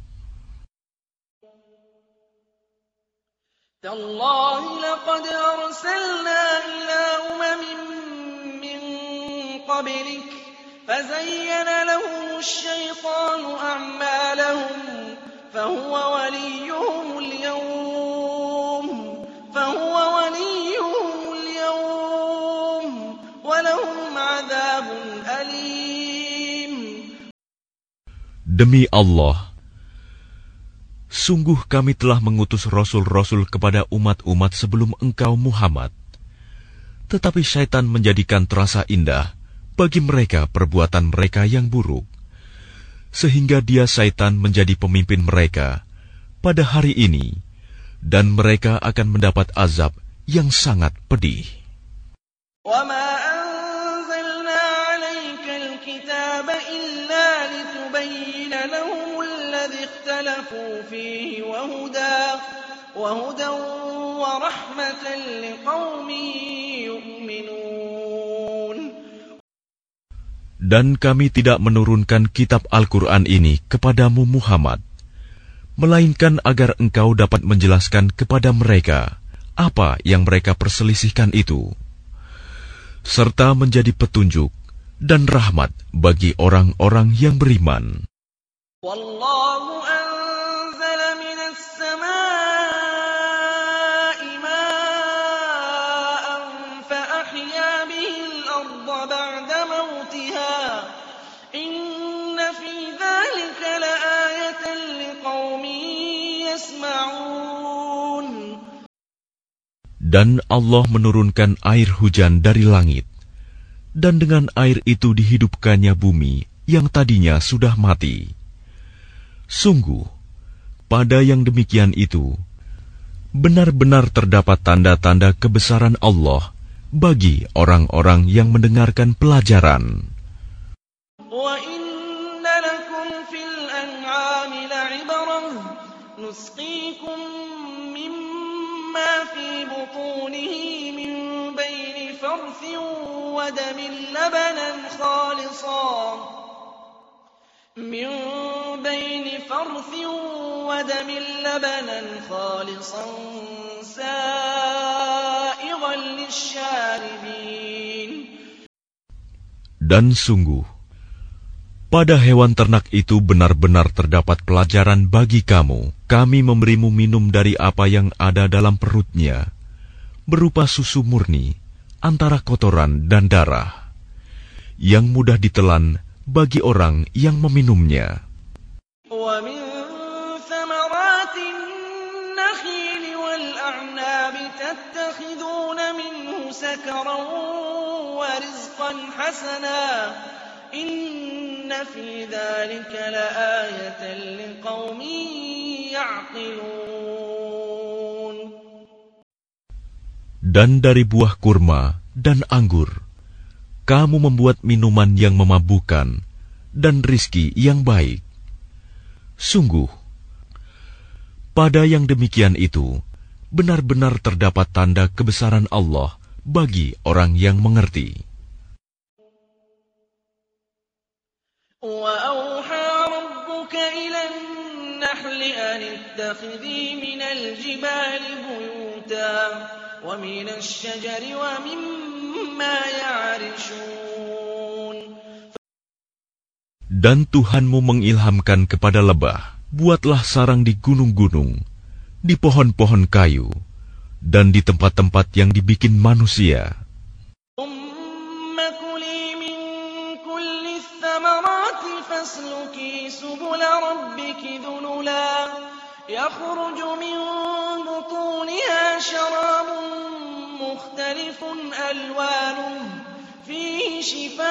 تَاللَّهِ لَقَدْ أَرْسَلْنَا إِلَىٰ أُمَمٍ مِّن قَبْلِكَ فزين لهم الشيطان أعمالهم فهو وليهم اليوم فهو وليهم اليوم ولهم عذاب أليم. Demi Allah, sungguh kami telah mengutus rasul-rasul kepada umat-umat sebelum engkau Muhammad. Tetapi syaitan menjadikan terasa indah bagi mereka perbuatan mereka yang buruk, sehingga dia syaitan menjadi pemimpin mereka pada hari ini, dan mereka akan mendapat azab yang sangat pedih. وَمَا أَنزَلْنَا عَلَيْكَ الْكِتَابَ إِلَّا لِتُبَيِّنَ لَهُمُ الَّذِي اخْتَلَفُوا فِيهِ وَهُدًى وَهُدًى وَرَحْمَةً لِقَوْمٍ يُؤْمِنُونَ. Dan kami tidak menurunkan kitab Al-Quran ini kepadamu Muhammad, melainkan agar engkau dapat menjelaskan kepada mereka apa yang mereka perselisihkan itu, serta menjadi petunjuk dan rahmat bagi orang-orang yang beriman. Wallahu anzala minas samaa'i maa'an fa ahya bihil arda ba'da mautiha inna fi dzalika laayatan liqaumin yasma'un. Dan Allah menurunkan air hujan dari langit, dan dengan air itu dihidupkannya bumi yang tadinya sudah mati. Sungguh, pada yang demikian itu, benar-benar terdapat tanda-tanda kebesaran Allah bagi orang-orang yang mendengarkan pelajaran. Wa inna lakum fil an'ami la'ibrah nusqikum mimma fi butunihi min bayni farthin wa damin labanan khalisan من بين فرث ودم لبنا خالصا سائغا للشاربين. Dan sungguh, pada hewan ternak itu benar-benar terdapat pelajaran bagi kamu. Kami memberimu minum dari apa yang ada dalam perutnya, berupa susu murni, antara kotoran dan darah, yang mudah ditelan bagi orang yang meminumnya. وَمِن ثَمَرَاتِ النَّخِيلِ وَالْأَعْنَابِ تَتَّخِذُونَ مِنْهُ سَكَرًا وَرِزْقًا حَسَنًا إِنَّ فِي ذَلِكَ لَآيَةً لِقَوْمٍ يَعْقِلُونَ. Dan dari buah kurma dan anggur kamu membuat minuman yang memabukkan dan rizki yang baik. Sungguh, pada yang demikian itu, benar-benar terdapat tanda kebesaran Allah bagi orang yang mengerti. وَأَوْحَى رَبُّكَ إِلَى النَّحْلِ أَنِ اتَّخِذِي مِنَ الْجِبَالِ بُيُوتًا وَمِنَ الشَّجَرِ وَمِمَّا يَعْرِشُونَ. Dan Tuhanmu mengilhamkan kepada lebah, buatlah sarang di gunung-gunung, di pohon-pohon kayu, dan di tempat-tempat yang dibikin manusia. ثُمَّ كُلِي مِن كُلِّ الثَّمَرَاتِ فَاسْلُكِي سُبُلَ رَبِّكِ ذُلُلًا يَخْرُجُ مِن بُطُونِهَا شَرَابٌ مُخْتَلِفٌ أَلْوَانُهُ فِيهِ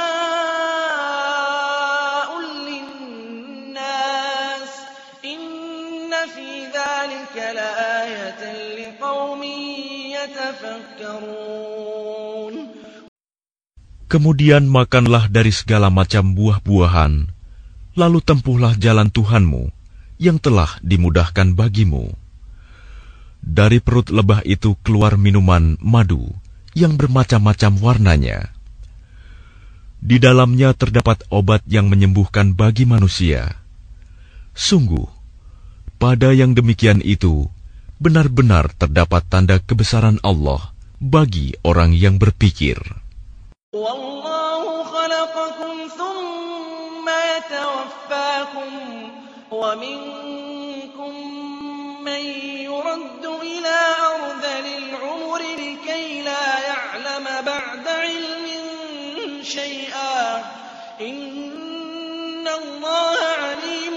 شِفَاءٌ لِلنَّاسِ إِنَّ فِي ذَلِكَ لَآيَةً لِقَوْمٍ يَتَفَكَّرُونَ. Kemudian makanlah dari segala macam buah-buahan, lalu tempuhlah jalan Tuhanmu yang telah dimudahkan bagimu. Dari perut lebah itu keluar minuman madu yang bermacam-macam warnanya. Di dalamnya terdapat obat yang menyembuhkan bagi manusia. Sungguh, pada yang demikian itu, benar-benar terdapat tanda kebesaran Allah bagi orang yang berpikir. وَاللَّهُ خَلَقَكُمْ ثُمَّ يتوفاكم ومنكم من يرد إلى أرذل العمر لكي لا يعلم بعد علم شيئا إن الله عليم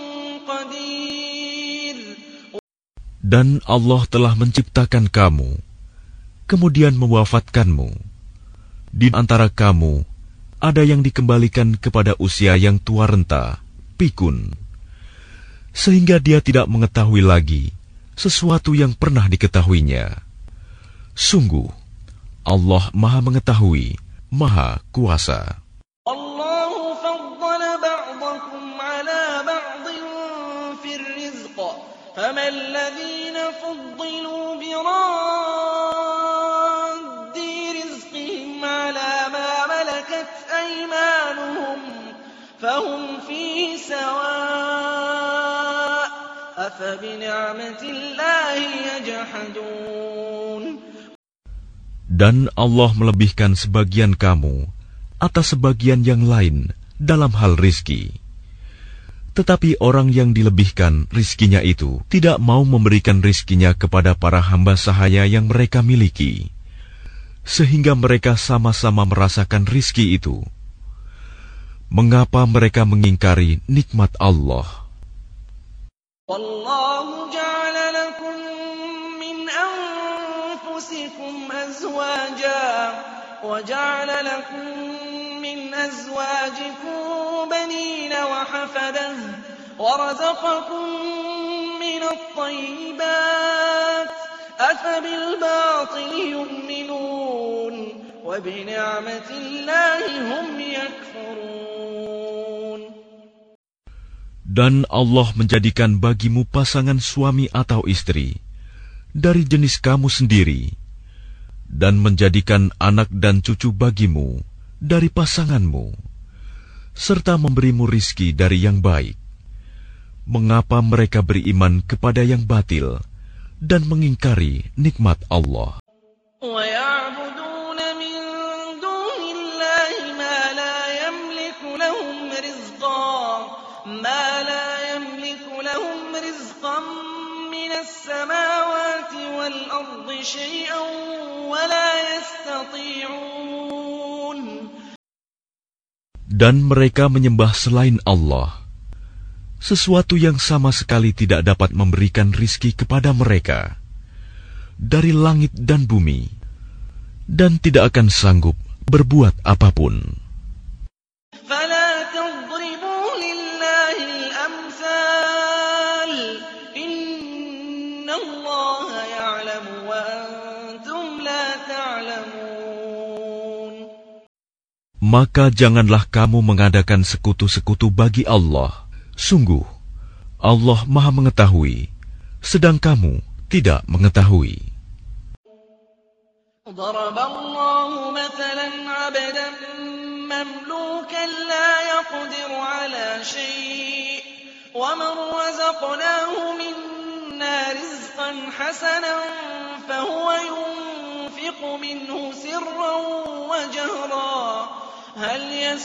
قدير. Dan Allah telah menciptakan kamu, kemudian mewafatkanmu. Di antara kamu, ada yang dikembalikan kepada usia yang tua renta, pikun, sehingga dia tidak mengetahui lagi sesuatu yang pernah diketahuinya. Sungguh, Allah Maha Mengetahui, Maha Kuasa. Allahu faddala ba'dakum ala ba'din fir rizq, fama alladhina fuddilu biraddi rizqihim ala ma malakat aymanuhum fahum fihi sawa' afa bi ni'matillahi yajhadun. Dan Allah melebihkan sebagian kamu atas sebagian yang lain dalam hal rizki. Tetapi orang yang dilebihkan rizkinya itu tidak mau memberikan rizkinya kepada para hamba sahaya yang mereka miliki, sehingga mereka sama-sama merasakan rizki itu. Mengapa mereka mengingkari nikmat Allah? Wallahu ja'ala lakum min anfusikum azwaja wa ja'ala lakum min azwajikum banina wa hafadah wa razaqakum min at-tayyibat afa bil batili yu'minun wa bi ni'matillahi hum yakfurun. Dan Allah menjadikan bagimu pasangan suami atau istri dari jenis kamu sendiri, dan menjadikan anak dan cucu bagimu dari pasanganmu, serta memberimu rizki dari yang baik. Mengapa mereka beriman kepada yang batil dan mengingkari nikmat Allah? وَيَعْبُدُونَ مِن دُونِ اللَّهِ مَا لَا يَمْلِكُ لَهُمْ رِزْقًا مَا لَا يَمْلِكُ لَهُمْ رِزْقًا مِنَ السَّمَاوَاتِ وَالْأَرْضِ شَيْئًا وَلَا يَسْتَطِيعُونَ. Dan mereka menyembah selain Allah sesuatu yang sama sekali tidak dapat memberikan rizki kepada mereka dari langit dan bumi, dan tidak akan sanggup berbuat apapun. فَلَا تَضْرِبُوا لِلَّهِ الْأَمْثَالَ إِنَّ اللَّهَ يَعْلَمُ وَأَنْتُمْ لَا تَعْلَمُونَ. Maka janganlah kamu mengadakan sekutu-sekutu bagi Allah. Sungguh, Allah Maha Mengetahui, sedang kamu tidak mengetahui. ضرب الله مثلا عبدا مملوكا لا يقدر على شيء ومن رزقناه منا رزقا حسنا فهو ينفق منه سرا وجهرا هل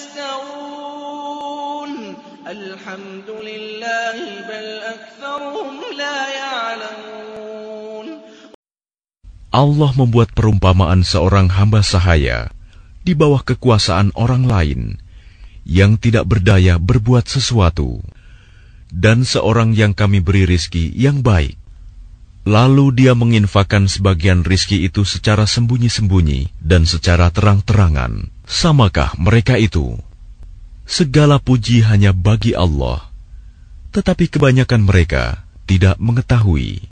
يستوون الحمد لله بل أكثرهم لا يعلمون. Allah membuat perumpamaan seorang hamba sahaya di bawah kekuasaan orang lain yang tidak berdaya berbuat sesuatu, dan seorang yang kami beri rizki yang baik. Lalu dia menginfakkan sebagian rizki itu secara sembunyi-sembunyi dan secara terang-terangan. Samakah mereka itu? Segala puji hanya bagi Allah, tetapi kebanyakan mereka tidak mengetahui.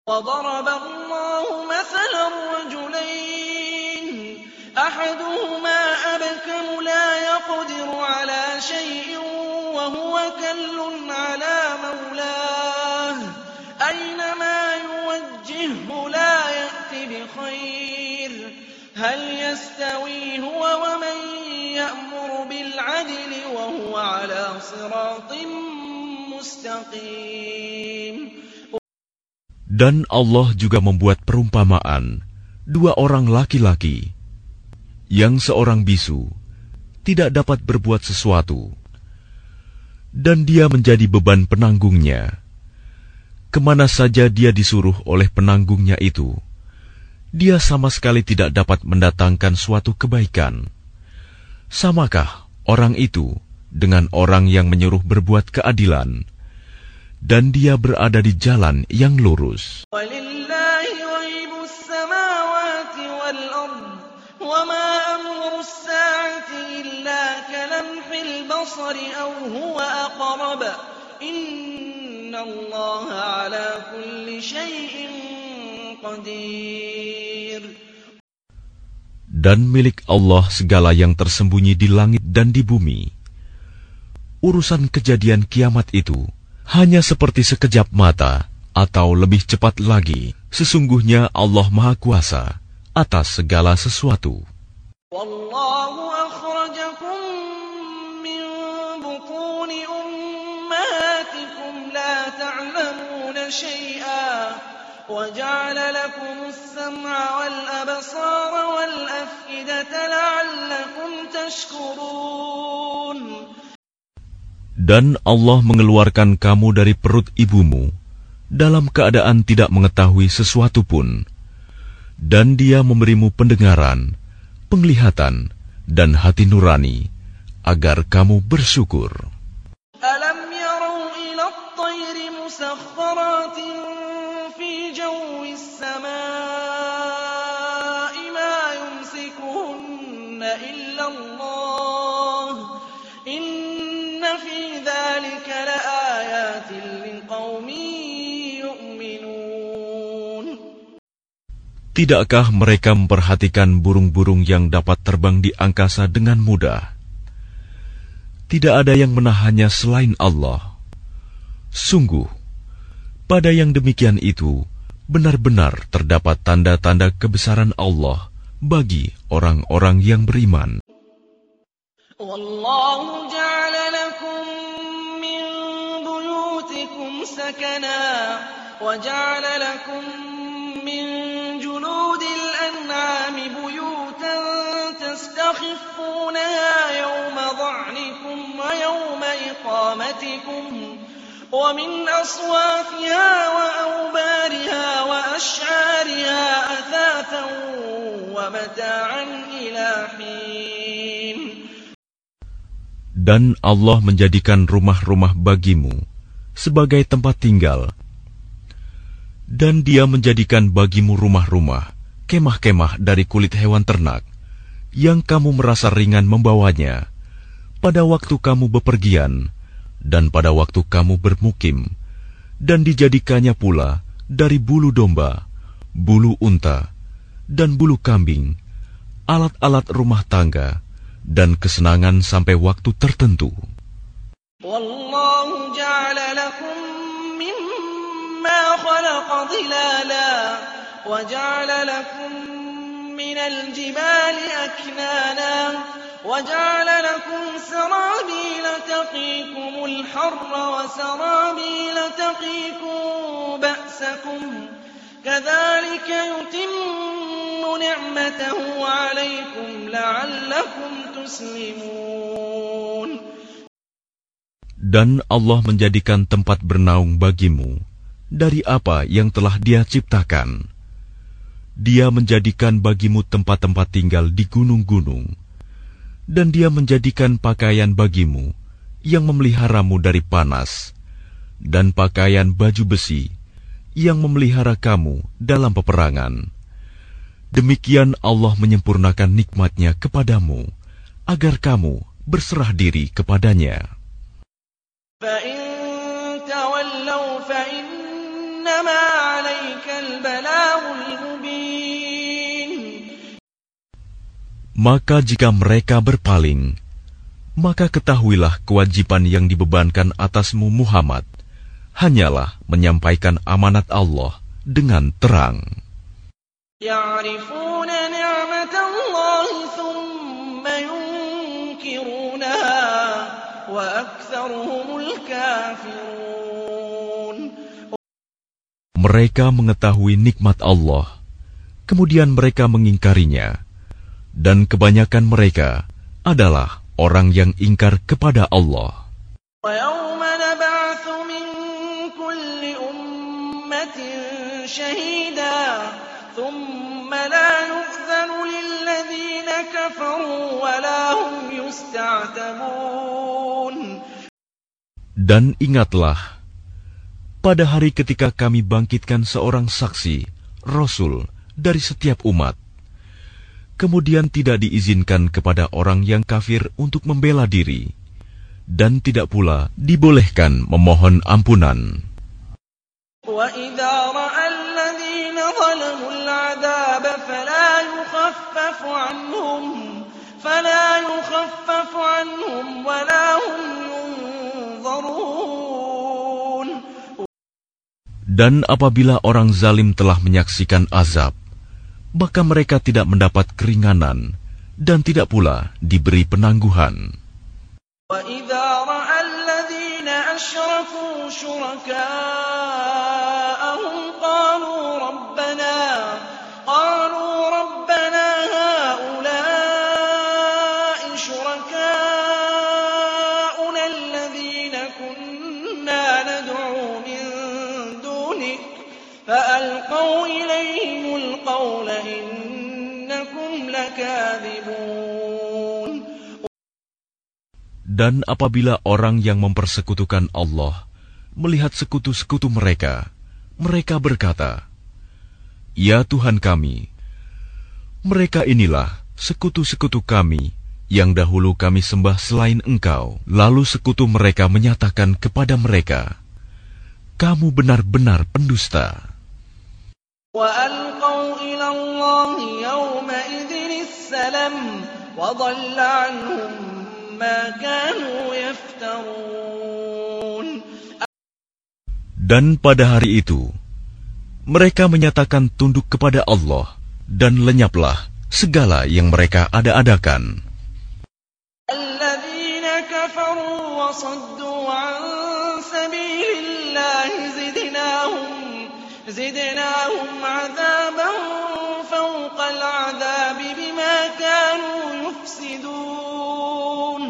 أحدهما أبكم لا يقدر على شيء وهو كل على مولاه أينما يوجهه لا يأتي بخير هل يستوي هو ومن يأمر بالعدل وهو على صراط مستقيم. Dan Allah juga membuat perumpamaan dua orang laki-laki yang seorang bisu tidak dapat berbuat sesuatu, dan dia menjadi beban penanggungnya. Kemana saja dia disuruh oleh penanggungnya itu, dia sama sekali tidak dapat mendatangkan suatu kebaikan. Samakah orang itu dengan orang yang menyuruh berbuat keadilan, dan dia berada di jalan yang lurus? Dan milik Allah segala yang tersembunyi di langit dan di bumi. Urusan kejadian kiamat itu hanya seperti sekejap mata, atau lebih cepat lagi. Sesungguhnya Allah Maha Kuasa atas segala sesuatu. Wallahu akhrajakum min butuni ummahatikum la ta'lamuna syai'an wa ja'ala lakumus sam'a wal absara wal af'idata la'allakum tashkurun. Dan Allah mengeluarkan kamu dari perut ibumu dalam keadaan tidak mengetahui sesuatu pun, dan Dia memberimu pendengaran, penglihatan, dan hati nurani agar kamu bersyukur. Alam yarau ila at-tayri musakhkharatin fi jawis samaa'i ma yumsikuhunna illa Allah. Inna fi dhalika laayatin liqaumin yu'minun. Tidakkah mereka memperhatikan burung-burung yang dapat terbang di angkasa dengan mudah? Tidak ada yang menahannya selain Allah. Sungguh, pada yang demikian itu, benar-benar terdapat tanda-tanda kebesaran Allah bagi orang-orang yang beriman. Wallahu ja'ala lakum min buyutikum sakana wa ja'ala lakum min juludil an'ami buyutan tastakhiffunaha yawma dha'nikum wa yawma iqamatikum wa min aswafiha wa awbariha wa ash'ariha athatan wa mata'an ila hin. Dan Allah menjadikan rumah-rumah bagimu sebagai tempat tinggal, dan Dia menjadikan bagimu rumah-rumah, kemah-kemah dari kulit hewan ternak, yang kamu merasa ringan membawanya, pada waktu kamu bepergian, dan pada waktu kamu bermukim, dan dijadikannya pula dari bulu domba, bulu unta, dan bulu kambing, alat-alat rumah tangga, dan kesenangan sampai waktu tertentu. Wallahu ja'ala lakum mimma khalaqa dhilala wa ja'ala lakum minal jibali aknana wa ja'ala lakum sarabila taqikumul harra wa sarabila taqikum ba'sakum kadzalika yutimmu ni'matahu 'alaykum la'allakum tuslimun. Dan Allah menjadikan tempat bernaung bagimu dari apa yang telah Dia ciptakan. Dia menjadikan bagimu tempat-tempat tinggal di gunung-gunung, dan Dia menjadikan pakaian bagimu yang memeliharamu dari panas, dan pakaian baju besi yang memelihara kamu dalam peperangan. Demikian Allah menyempurnakan nikmat-Nya kepadamu, agar kamu berserah diri kepadanya. فَإِن تَوَلَّوْا فَإِنَّمَا عَلَيْكَ الْبَلَاغُ الْمُبِينُ. Maka jika mereka berpaling, maka ketahuilah kewajiban yang dibebankan atasmu Muhammad hanyalah menyampaikan amanat Allah dengan terang. يَعْرِفُونَ نِعْمَةَ اللَّهِ ثُمَّ يُنْكِرُونَهَا وَأَكْثَرُهُمُ الْكَافِرُونَ. Mereka mengetahui nikmat Allah, kemudian mereka mengingkarinya, dan kebanyakan mereka adalah orang yang ingkar kepada Allah. وَيَوْمَ نَبْعَثُ مِن كُلِّ أُمَّةٍ شَهِيدًا ثُمَّ لَا يُؤْذَنُ لِلَّذِينَ كَفَرُوا وَلَا هُمْ يُسْتَعْتَبُونَ. Dan ingatlah, pada hari ketika kami bangkitkan seorang saksi, Rasul, dari setiap umat, kemudian tidak diizinkan kepada orang yang kafir untuk membela diri, dan tidak pula dibolehkan memohon ampunan. وَإِذَا رَأَى الَّذِينَ ظَلَمُوا الْعَذَابَ فَلَا يُخَفَّفُ عَنْهُمْ فَلَا يُخَفَّفُ عَنْهُمْ وَلَا هُمْ يُنظَرُونَ. Dan apabila orang zalim telah menyaksikan azab, maka mereka tidak mendapat keringanan dan tidak pula diberi penangguhan. وَإِذَا رَأَى الَّذِينَ أَشْرَكُوا شُرَكَاءَهُمْ قَالُوا رَبَّنَا قَالُوا رَبَّنَا هَؤُلَاءِ شُرَكَاؤُنَا الَّذِينَ كُنَّا نَدْعُو مِن دُونِكَ فَأَلْقَوْا إِلَيْهِمُ الْقَوْلَ إِنَّكُمْ لَكَاذِبُونَ. Dan apabila orang yang mempersekutukan Allah melihat sekutu-sekutu mereka, mereka berkata, "Ya Tuhan kami, mereka inilah sekutu-sekutu kami yang dahulu kami sembah selain Engkau." Lalu sekutu mereka menyatakan kepada mereka, "Kamu benar-benar pendusta." وَأَلْقَوْا إِلَى اللَّهِ يَوْمَئِذٍ السَّلَمَ وَضَلَّ عَنْهُمْ مَا كَانُوا يَفْتَرُونَ. Dan pada hari itu, mereka menyatakan tunduk kepada Allah, dan lenyaplah segala yang mereka ada-adakan. الَّذِينَ كَفَرُوا وَصَدُّوا عَن سَبِيلِ اللَّهِ زِدْنَاهُمْ زِدْنَاهُمْ عَذَابًا فَوْقَ الْعَذَابِ بِمَا كَانُوا يُفْسِدُونَ.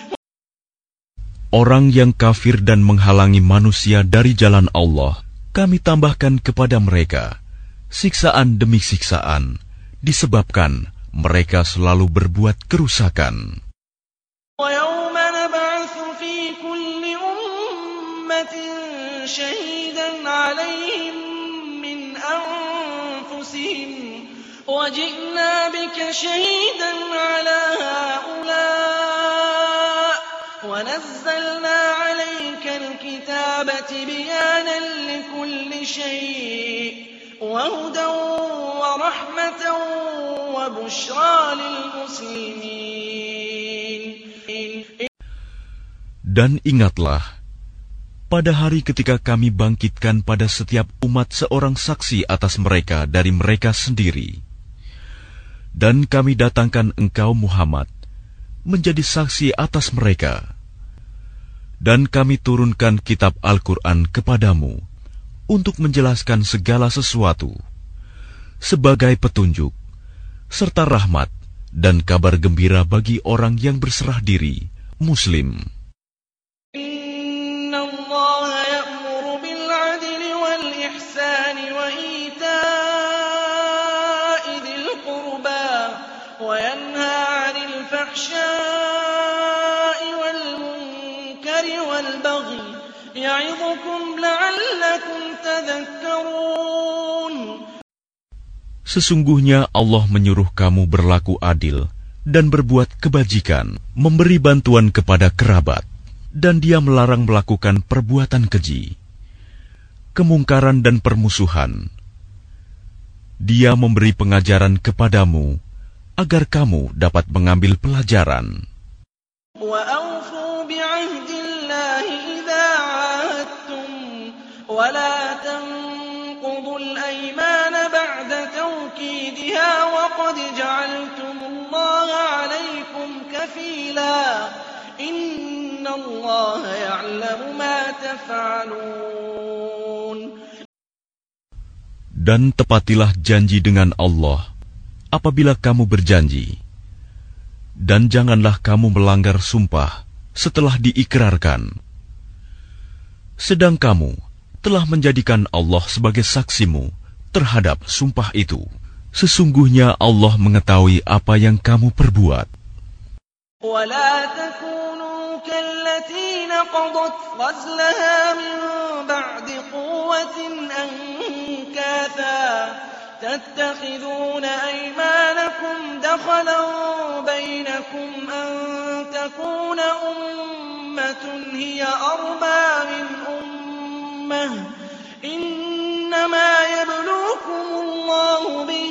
Orang yang kafir dan menghalangi manusia dari jalan Allah, kami tambahkan kepada mereka siksaan demi siksaan, disebabkan mereka selalu berbuat kerusakan. وَيَوْمَ نَبْعَثُ فِي كُلِّ أُمَّةٍ شَهِيدًا عَلَيْهِمْ مِنْ أَنفُسِهِمْ وَجِئْنَا بِكَ شَهِيدًا عَلَى هَؤُلَاءِ وَنَزَّلْنَا عَلَيْكَ الْكِتَابَ تِبْيَانًا لِكُلِّ شَيْءٍ وَهُدًى وَرَحْمَةً وَبُشْرَى لِلْمُسْلِمِينَ. Dan ingatlah, pada hari ketika kami bangkitkan pada setiap umat seorang saksi atas mereka dari mereka sendiri. Dan kami datangkan engkau Muhammad menjadi saksi atas mereka. Dan kami turunkan kitab Al-Quran kepadamu untuk menjelaskan segala sesuatu sebagai petunjuk, serta rahmat dan kabar gembira bagi orang yang berserah diri, Muslim. إِنَّ اللَّهَ يَأْمُرُ بِالْعَدْلِ وَالْإِحْسَانِ وَإِيتَاءِ ذِي الْقُرْبَى وَيَنْهَى عَنِ الْفَحْشَاءِ وَالْمُنكَرِ وَالْبَغْيِ يَعِظُكُمْ لَعَلَّكُمْ تَذَكَّرُونَ. Sesungguhnya Allah menyuruh kamu berlaku adil dan berbuat kebajikan, memberi bantuan kepada kerabat, dan Dia melarang melakukan perbuatan keji, kemungkaran dan permusuhan. Dia memberi pengajaran kepadamu agar kamu dapat mengambil pelajaran. وَأَوْفُوا بِعَهْدِ اللَّهِ إِذَا عَاهَدتُّمْ وَلَا تَنقُضُوا الْأَيْمَانَ بَعْدَ تَوْكِيدِهَا وَقَدْ جَعَلْتُمُ اللَّهَ عَلَيْكُمْ كَفِيلًا إِنَّ اللَّهَ يَعْلَمُ مَا تَفْعَلُونَ. Dan tepatilah janji dengan Allah apabila kamu berjanji, dan janganlah kamu melanggar sumpah setelah diikrarkan, sedang kamu telah menjadikan Allah sebagai saksimu terhadap sumpah itu. Sesungguhnya Allah mengetahui apa yang kamu perbuat. وَلَا تَكُونُوا كَالَّتِي نَقَضَتْ غَزْلَهَا مِنْ بَعْدِ قُوَّةٍ أَنْكَاثًا تَتَّخِذُونَ أَيْمَانَكُمْ دَخَلًا بَيْنَكُمْ أَنْ تَكُونَ أُمَّةٌ هِيَ أَرْبَى مِنْ أُمَّةٍ إِنَّمَا يَبْلُوكُمُ اللَّهُ بِهِ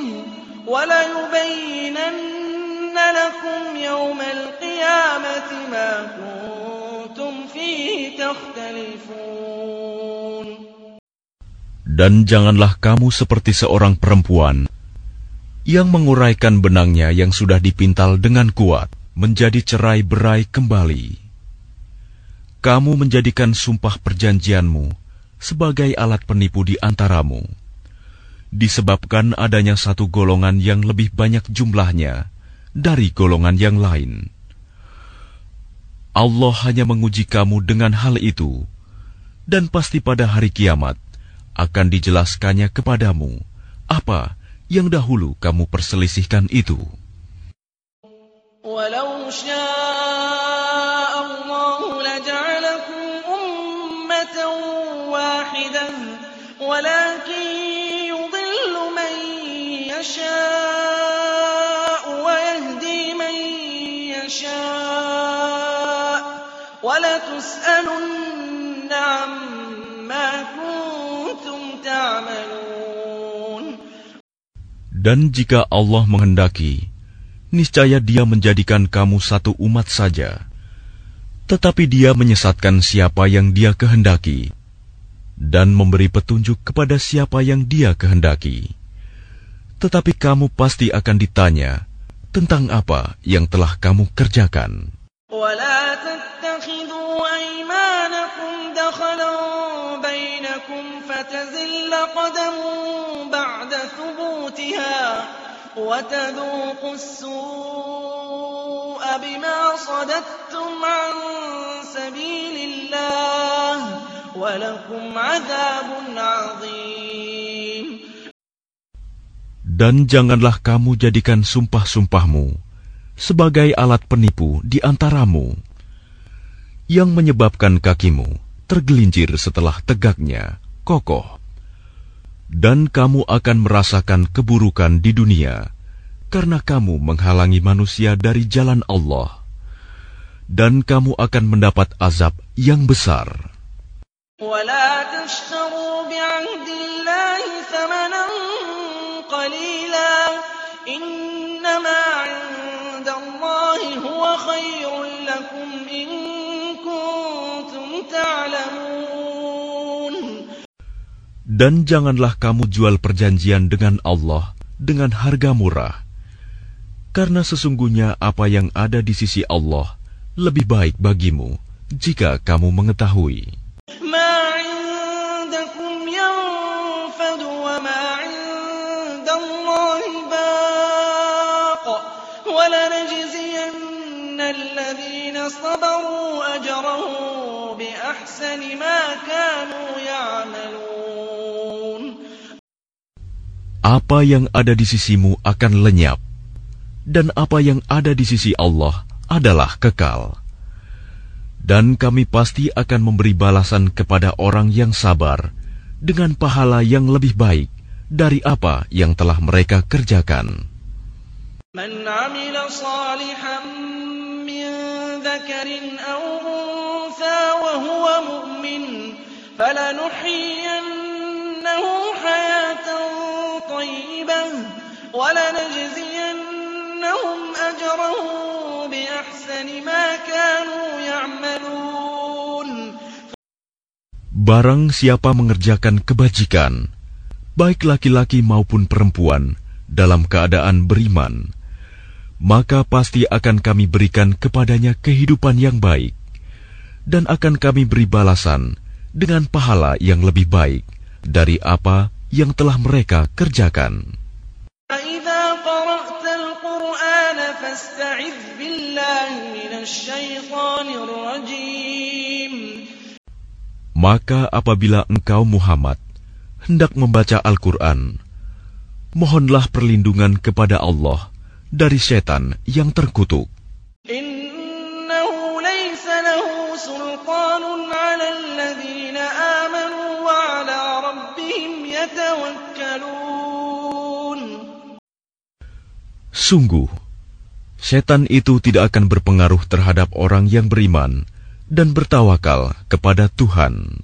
وَلَيُبَيِّنَنَّ لَكُمْ يَوْمَ الْقِيَامَةِ مَا كُنتُمْ فِيهِ تَخْتَلِفُونَ. Dan janganlah kamu seperti seorang perempuan yang menguraikan benangnya yang sudah dipintal dengan kuat menjadi cerai-berai kembali. Kamu menjadikan sumpah perjanjianmu sebagai alat penipu di antaramu, disebabkan adanya satu golongan yang lebih banyak jumlahnya dari golongan yang lain. Allah hanya menguji kamu dengan hal itu, dan pasti pada hari kiamat akan dijelaskannya kepadamu apa yang dahulu kamu perselisihkan itu. وَلَوْ شَاءَ اللَّهُ لَجَعَلَكُمْ أُمَّةً وَاحِدَةً وَلَكِنْ يُضِلُّ مَنْ يَشَاءُ وَيَهْدِي مَنْ يَشَاءُ وَلَتُسْأَلُنَّ عَمَّا كُنْتُمْ تَعْمَلُونَ. Dan jika Allah menghendaki, niscaya Dia menjadikan kamu satu umat saja. Tetapi Dia menyesatkan siapa yang Dia kehendaki, dan memberi petunjuk kepada siapa yang Dia kehendaki. Tetapi kamu pasti akan ditanya tentang apa yang telah kamu kerjakan. وَلَا تَتَّخِذُوا أَيْمَانَكُمْ دَخَلًا بَيْنَكُمْ فَتَزِلَّ قَدَمٌ بَعْدَ ثُبُوتِهَا وَتَذُوقُوا السُّوءَ بِمَا صَدَدتُّمْ عَنْ سَبِيلِ اللَّهِ وَلَكُمْ عَذَابٌ عَظِيمٌ. Dan janganlah kamu jadikan sumpah-sumpahmu sebagai alat penipu di antaramu, yang menyebabkan kakimu tergelincir setelah tegaknya kokoh. Dan kamu akan merasakan keburukan di dunia karena kamu menghalangi manusia dari jalan Allah, dan kamu akan mendapat azab yang besar. وَلَا تَشْتَرُوا بِعَهْدِ اللَّهِ ثَمَنًا قَلِيلًا إِنَّمَا عِندَ اللَّهِ هُوَ خَيْرٌ لَكُمْ إِن كُنتُمْ تَعْلَمُونَ. Dan janganlah kamu jual perjanjian dengan Allah dengan harga murah, karena sesungguhnya apa yang ada di sisi Allah lebih baik bagimu jika kamu mengetahui. مَا عِندَكُمْ يَنفَدُ وَمَا عِندَ اللَّهِ بَاقٍ وَلَنَجْزِيَنَّ الَّذِينَ صَبَرُوا أَجْرَهُم بِأَحْسَنِ مَا كَانُوا يَعْمَلُونَ. Apa yang ada di sisimu akan lenyap, dan apa yang ada di sisi Allah adalah kekal. Dan kami pasti akan memberi balasan kepada orang yang sabar dengan pahala yang lebih baik dari apa yang telah mereka kerjakan. مَنْ عَمِلَ صَالِحًا مِّن ذَكَرٍ أَوْ أُنثَىٰ وَهُوَ مُؤْمِنٌ فَلَنُحْيِيَنَّهُ حَيَاةً طَيِّبَةً وَلَنَجْزِيَنَّهُمْ أَجْرَهُم بِأَحْسَنِ مَا كَانُوا يَعْمَلُونَ. Barang siapa mengerjakan kebajikan, baik laki-laki maupun perempuan, dalam keadaan beriman, maka pasti akan kami berikan kepadanya kehidupan yang baik, dan akan kami beri balasan dengan pahala yang lebih baik dari apa yang telah mereka kerjakan. فَإِذَا قَرَأْتَ الْقُرْآنَ فَاسْتَعِذْ بِاللَّهِ مِنَ الشَّيْطَانِ الرَّجِيمِ. Maka apabila engkau Muhammad hendak membaca Al-Quran, mohonlah perlindungan kepada Allah dari setan yang terkutuk. Innahu laysa lahu sultanun 'alal ladzina amanu wa 'ala rabbihim yatawakkalun. Sungguh, setan itu tidak akan berpengaruh terhadap orang yang beriman dan bertawakal kepada Tuhan.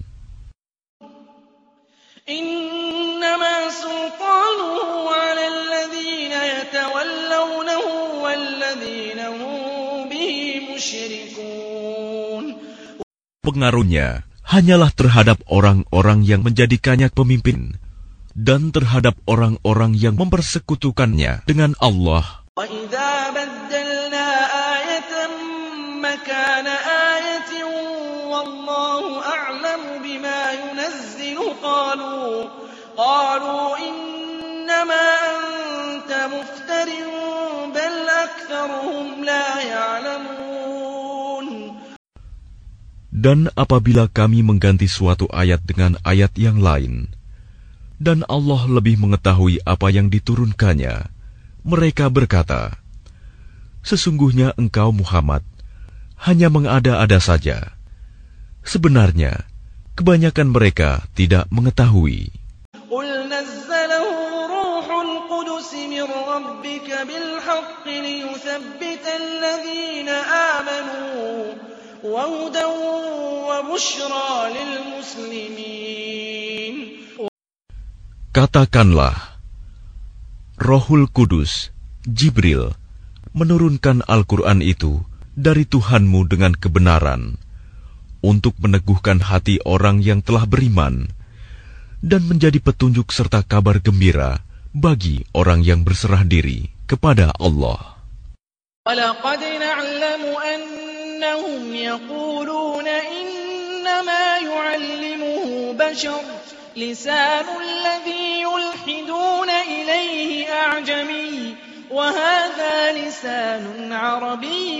Innama sultanuhu 'alal ladzina yatawallawnahu walladzina hum bihi musyrikun. Pengaruhnya hanyalah terhadap orang-orang yang menjadikannya pemimpin dan terhadap orang-orang yang mempersekutukannya dengan Allah. وَإِذَا بَدَّلْنَا آيَةً مَكَانَ آيَةٍ وَاللَّهُ أَعْلَمُ بِمَا يُنَزِّلُ قَالُوا قَالُوا إِنَّمَا أَنْتَ مُفْتَرٍ بَلْ أَكْثَرُهُمْ لَا يَعْلَمُونَ. Dan apabila kami mengganti suatu ayat dengan ayat yang lain, dan Allah lebih mengetahui apa yang diturunkannya, mereka berkata, sesungguhnya engkau Muhammad hanya mengada-ada saja. Sebenarnya, kebanyakan mereka tidak mengetahui. قُلْ نَزَّلَهُ رُوحُ الْقُدُسِ مِنْ رَبِّكَ بِالْحَقِّ لِيُثَبِّتَ الَّذِينَ آمَنُوا وَهُدًى وَبُشْرَى لِلْمُسْلِمِينَ. Katakanlah, Rohul Kudus, Jibril, menurunkan Al-Quran itu dari Tuhanmu dengan kebenaran, untuk meneguhkan hati orang yang telah beriman, dan menjadi petunjuk serta kabar gembira bagi orang yang berserah diri kepada Allah. وَلَقَدْ نَعْلَمُ أَنَّهُمْ يَقُولُونَ إِنَّمَا يُعَلِّمُهُ بَشَرٌ لِسَانُ الَّذِي يُلْحِدُونَ إِلَيْهِ أَعْجَمِيٌّ وَهَذَا لِسَانٌ عَرَبِيٌّ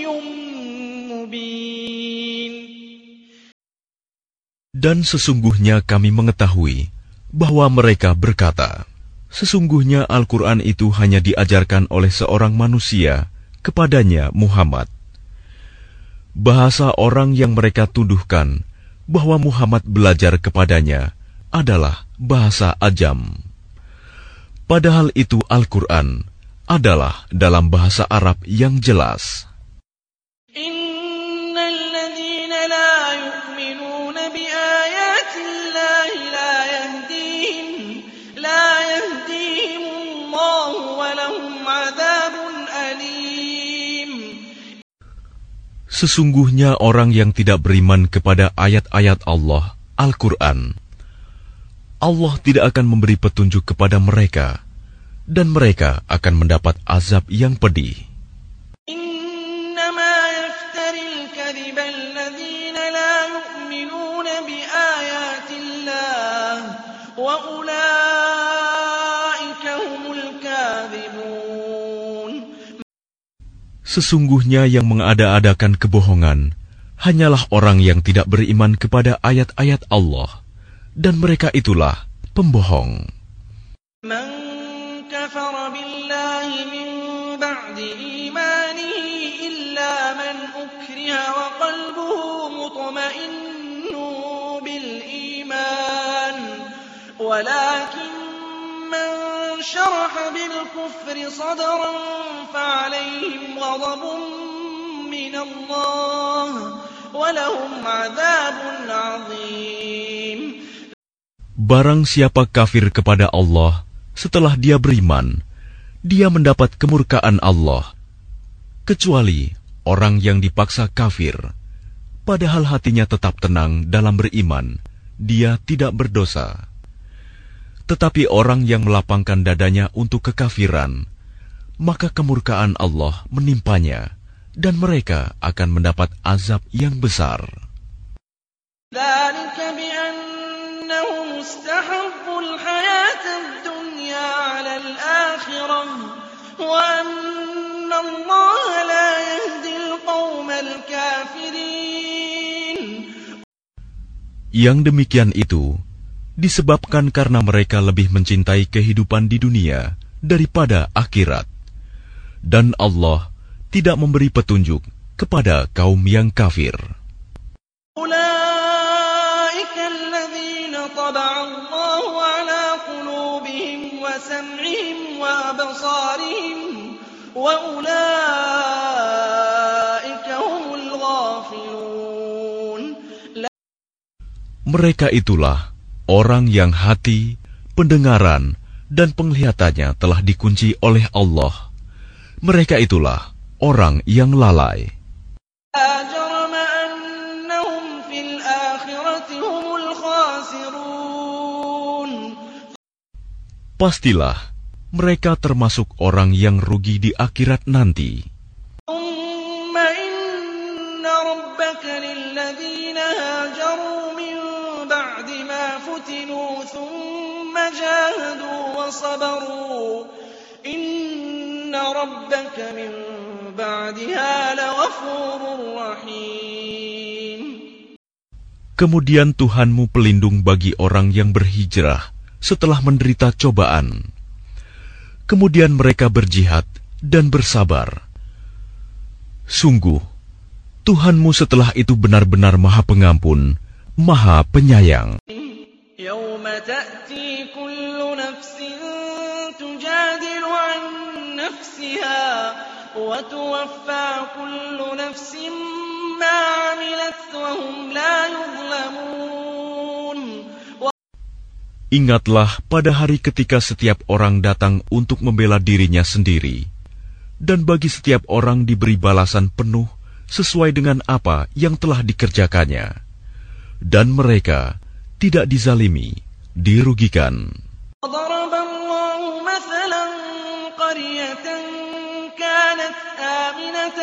مُبِينٌ. Dan sesungguhnya kami mengetahui bahwa mereka berkata, sesungguhnya Al-Quran itu hanya diajarkan oleh seorang manusia kepadanya Muhammad. Bahasa orang yang mereka tuduhkan bahwa Muhammad belajar kepadanya adalah bahasa ajam. Padahal itu Al-Quran adalah dalam bahasa Arab yang jelas. Innal ladzina la yu'minuna bi ayatillahi la yahdihim la yahdihim Allah wa lahum 'adzabun alim. Sesungguhnya orang yang tidak beriman kepada ayat-ayat Allah, Al-Quran, Allah tidak akan memberi petunjuk kepada mereka, dan mereka akan mendapat azab yang pedih. Innama yaftaril kadhiba alladhina la yu'minuna bi ayatillah wa ulaika humul kadhibun. Sesungguhnya yang mengada-adakan kebohongan hanyalah orang yang tidak beriman kepada ayat-ayat Allah, dan mereka itulah pembohong. Man kafara billahi min ba'di imanihi illa man ukriha wa qalbuhu mutma'innun bil iman walakin man sharaha bil kufri sadran fa'alayhim ghadabun min Allah wa lahum 'adzabun 'adzim. Barang siapa kafir kepada Allah setelah dia beriman, dia mendapat kemurkaan Allah. Kecuali orang yang dipaksa kafir, padahal hatinya tetap tenang dalam beriman, dia tidak berdosa. Tetapi orang yang melapangkan dadanya untuk kekafiran, maka kemurkaan Allah menimpanya, dan mereka akan mendapat azab yang besar. Dzalika bi'annahum istahabbul hayatad dunya 'alal akhirah wa anna Allaha la yahdil qaumal kafirin. Yang demikian itu disebabkan karena mereka lebih mencintai kehidupan di dunia daripada akhirat. Dan Allah tidak memberi petunjuk kepada kaum yang kafir. أولئك الذين طبع الله على قلوبهم وسمعهم وأبصارهم وأولئك هم الغافلون. Mereka itulah orang yang hati, pendengaran, dan penglihatannya telah dikunci oleh Allah. Mereka itulah orang yang lalai. لا جرم أنهم في الآخرة هم الخاسرون. Pastilah mereka termasuk orang yang rugi di akhirat nanti. ثم إن ربك للذين هاجروا من بعد ما فتنوا ثم جاهدوا وصبروا إن ربك من بعدها لغفور رحيم. Kemudian Tuhanmu pelindung bagi orang yang berhijrah setelah menderita cobaan. Kemudian mereka berjihad dan bersabar. Sungguh, Tuhanmu setelah itu benar-benar Maha Pengampun, Maha Penyayang. يوم تأتي كل نفس تجادل عن نفسها وتوفى كل نفس ما عملت وهم لا يظلمون. Ingatlah pada hari ketika setiap orang datang untuk membela dirinya sendiri, dan bagi setiap orang diberi balasan penuh sesuai dengan apa yang telah dikerjakannya, dan mereka tidak dizalimi, dirugikan. ضرب الله مثلا قرية كانت آمنة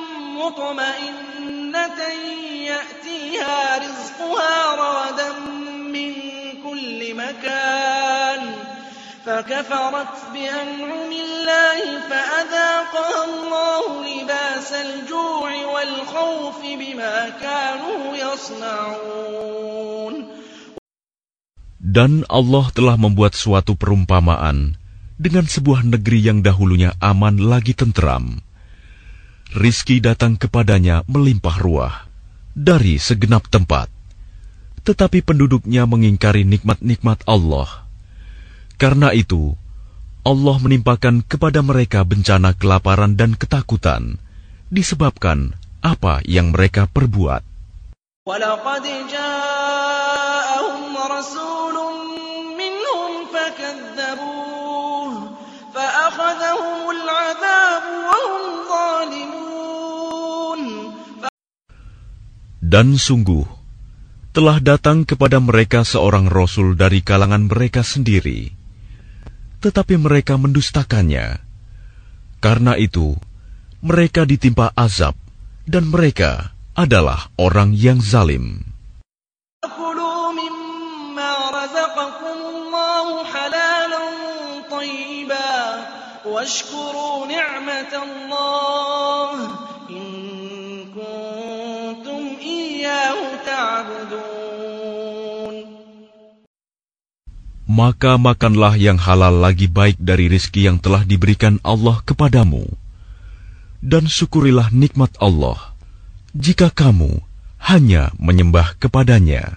مطمئنة يأتيها رزقها رغدا من كل مكان فكفرت بأنعم الله فأذاقها الله لباس الجوع والخوف بما كانوا يصنعون. Dan Allah telah membuat suatu perumpamaan dengan sebuah negeri yang dahulunya aman lagi tentram. Rizki datang kepadanya melimpah ruah dari segenap tempat, tetapi penduduknya mengingkari nikmat-nikmat Allah. Karena itu, Allah menimpakan kepada mereka bencana kelaparan dan ketakutan disebabkan apa yang mereka perbuat. وَلَقَدْ جَاءَهُمْ رَسُولٌ مِّنْهُمْ فَكَذَّبُوهُ فَأَخَذَهُمُ الْعَذَابُ وَهُمْ ظَالِمُونَ. Dan sungguh, telah datang kepada mereka seorang Rasul dari kalangan mereka sendiri, tetapi mereka mendustakannya. Karena itu, mereka ditimpa azab, dan mereka adalah orang yang zalim. فَكُلُوا مِمَّا رَزَقَكُمُ اللَّهُ حَلَالًا طَيِّبًا وَاشْكُرُوا نِعْمَةَ اللَّهِ إِن كُنتُمْ إِيَّاهُ تَعْبُدُونَ. Maka makanlah yang halal lagi baik dari rizki yang telah diberikan Allah kepadamu, dan syukurilah nikmat Allah jika kamu hanya menyembah kepadanya.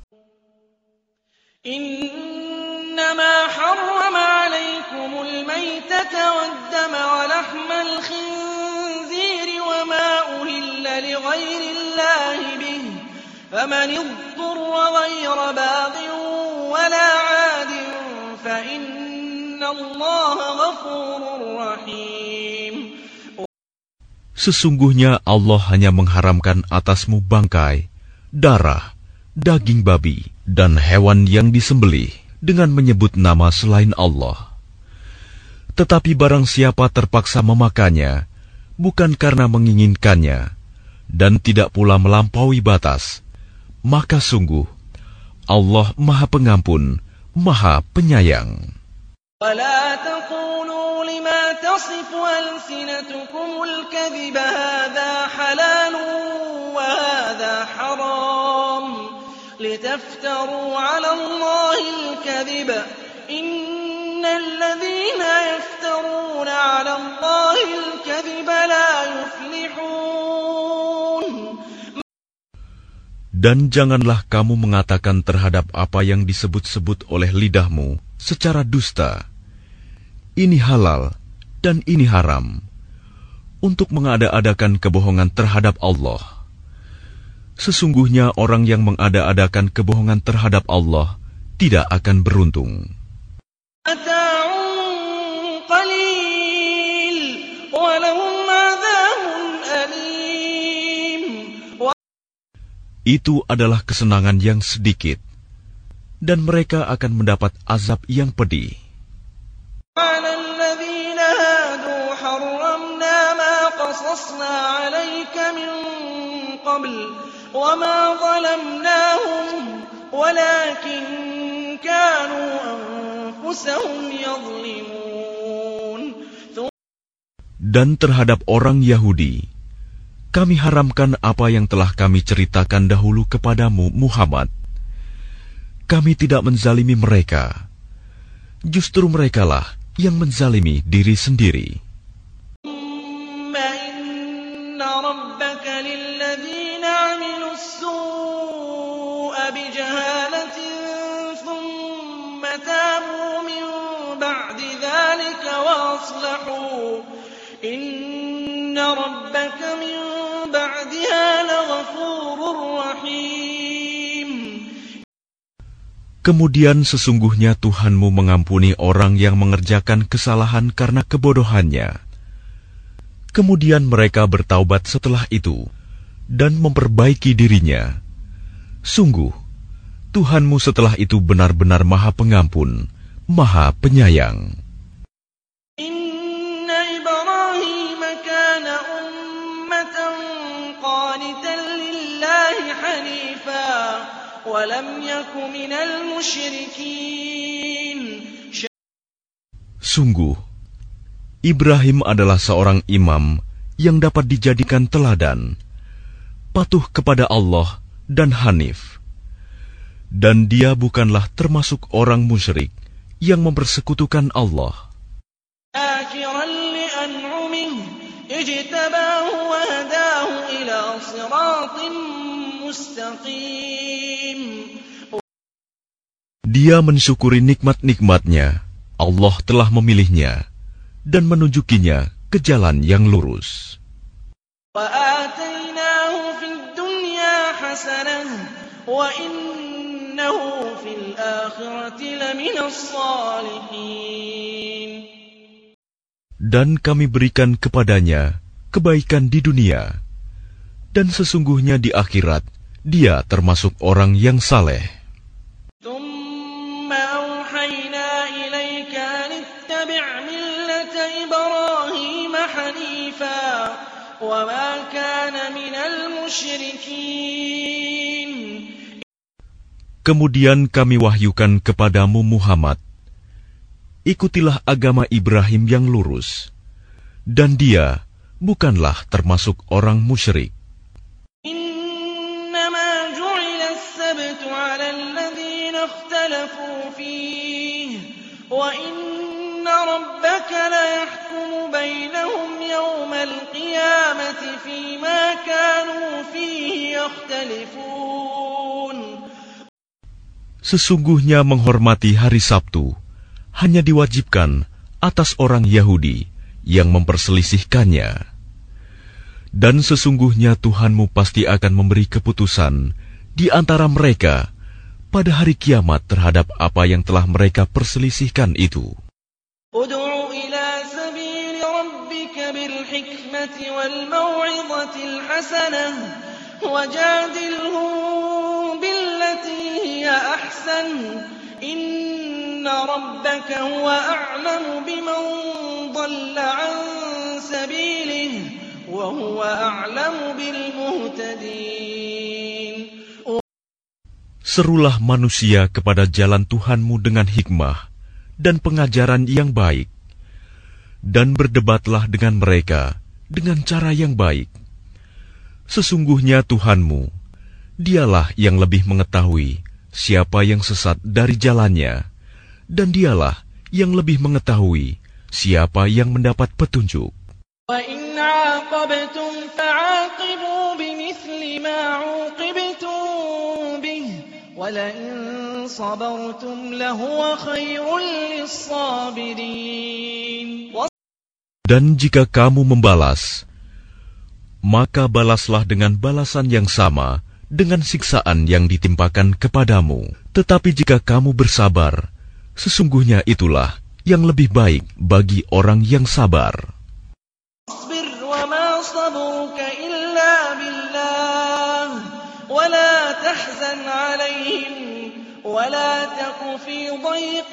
إنما حرم عليكم الميتة والدم ولحم الخنزير وما أهل لغير الله به فمن اضطر غير باغ ولا عاد فإن الله غفور رحيم. Sesungguhnya Allah hanya mengharamkan atasmu bangkai, darah, daging babi, dan hewan yang disembelih dengan menyebut nama selain Allah. Tetapi barang siapa terpaksa memakannya, bukan karena menginginkannya, dan tidak pula melampaui batas, maka sungguh Allah Maha Pengampun, Maha Penyayang. ولا تقولوا لما تصف ألسنتكم الكذب هذا حلال وهذا حرام لتفتروا على الله الكذب إن الذين يفترون على الله الكذب لا يفلحون. Dan janganlah kamu mengatakan terhadap apa yang disebut-sebut oleh lidahmu secara dusta, ini halal dan ini haram, untuk mengada-adakan kebohongan terhadap Allah. Sesungguhnya orang yang mengada-adakan kebohongan terhadap Allah tidak akan beruntung. Itu adalah kesenangan yang sedikit, dan mereka akan mendapat azab yang pedih. Dan terhadap orang Yahudi, kami haramkan apa yang telah kami ceritakan dahulu kepadamu, Muhammad. Kami tidak menzalimi mereka. Justru merekalah yang menzalimi diri sendiri. Kemudian sesungguhnya Tuhanmu mengampuni orang yang mengerjakan kesalahan karena kebodohannya. Kemudian mereka bertaubat setelah itu dan memperbaiki dirinya. Sungguh, Tuhanmu setelah itu benar-benar Maha Pengampun, Maha Penyayang. Inna Ibrahim kana ummatan qanitan lillahi hanifa wa lam yaku minal musyrikin. Sungguh, Ibrahim adalah seorang imam yang dapat dijadikan teladan, patuh kepada Allah dan hanif. Dan dia bukanlah termasuk orang musyrik yang mempersekutukan Allah. Dia mensyukuri nikmat-nikmatnya. Allah telah memilihnya dan menunjukinya ke jalan yang lurus. Dan kami berikan kepadanya kebaikan di dunia, dan sesungguhnya di akhirat dia termasuk orang yang saleh. Kemudian kami wahyukan kepadamu Muhammad, ikutilah agama Ibrahim yang lurus, dan dia bukanlah termasuk orang musyrik. Innama ju'ila as-sabtu 'ala alladhina ikhtalafu fihi wa inna rabbaka la yahkumu bainahum yawmal qiyamati fima kanu fihi yakhtalifun. Sesungguhnya menghormati hari Sabtu hanya diwajibkan atas orang Yahudi yang memperselisihkannya. Dan sesungguhnya Tuhanmu pasti akan memberi keputusan di antara mereka pada hari kiamat terhadap apa yang telah mereka perselisihkan itu. Ud'u ila sabili rabbika bil hikmati wal maw'izatil hasanah wajadilhum billati hiya ahsan inna rabbaka huwa a'lamu biman dhalla 'an sabilihi wa huwa a'lamu bil muhtadin. Serulah manusia kepada jalan Tuhanmu dengan hikmah dan pengajaran yang baik, dan berdebatlah dengan mereka dengan cara yang baik. Sesungguhnya Tuhanmu, Dialah yang lebih mengetahui siapa yang sesat dari jalannya, dan dialah yang lebih mengetahui siapa yang mendapat petunjuk. وَإِنْ عَاقَبْتُمْ فَعَاقِبُوا بِمِثْلِ مَا عُوقِبْتُمْ بِهِ وَلَئِنْ صَبَرْتُمْ لَهُوَ خَيْرٌ لِلصَّابِرِينَ. Dan jika kamu membalas, maka balaslah dengan balasan yang sama dengan siksaan yang ditimpakan kepadamu. Tetapi jika kamu bersabar, sesungguhnya itulah yang lebih baik bagi orang yang sabar. اصبر وما صبرك إلا بالله ولا تحزن عليهم ولا تك في ضيق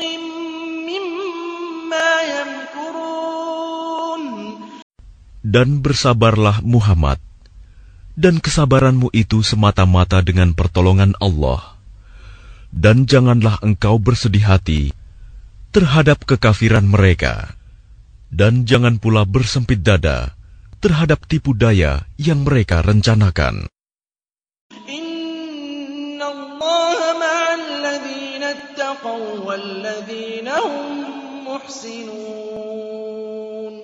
مما يمكرون. Dan bersabarlah Muhammad, dan kesabaranmu itu semata-mata dengan pertolongan Allah. Dan janganlah engkau bersedih hati terhadap kekafiran mereka, dan jangan pula bersempit dada terhadap tipu daya yang mereka rencanakan. Inna Allaha ma'al ladzina ittaqaw wal ladzina hum muhsinun.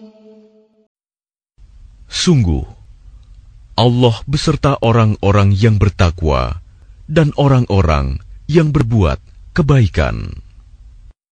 Sungguh, Allah beserta orang-orang yang bertakwa dan orang-orang yang berbuat kebaikan.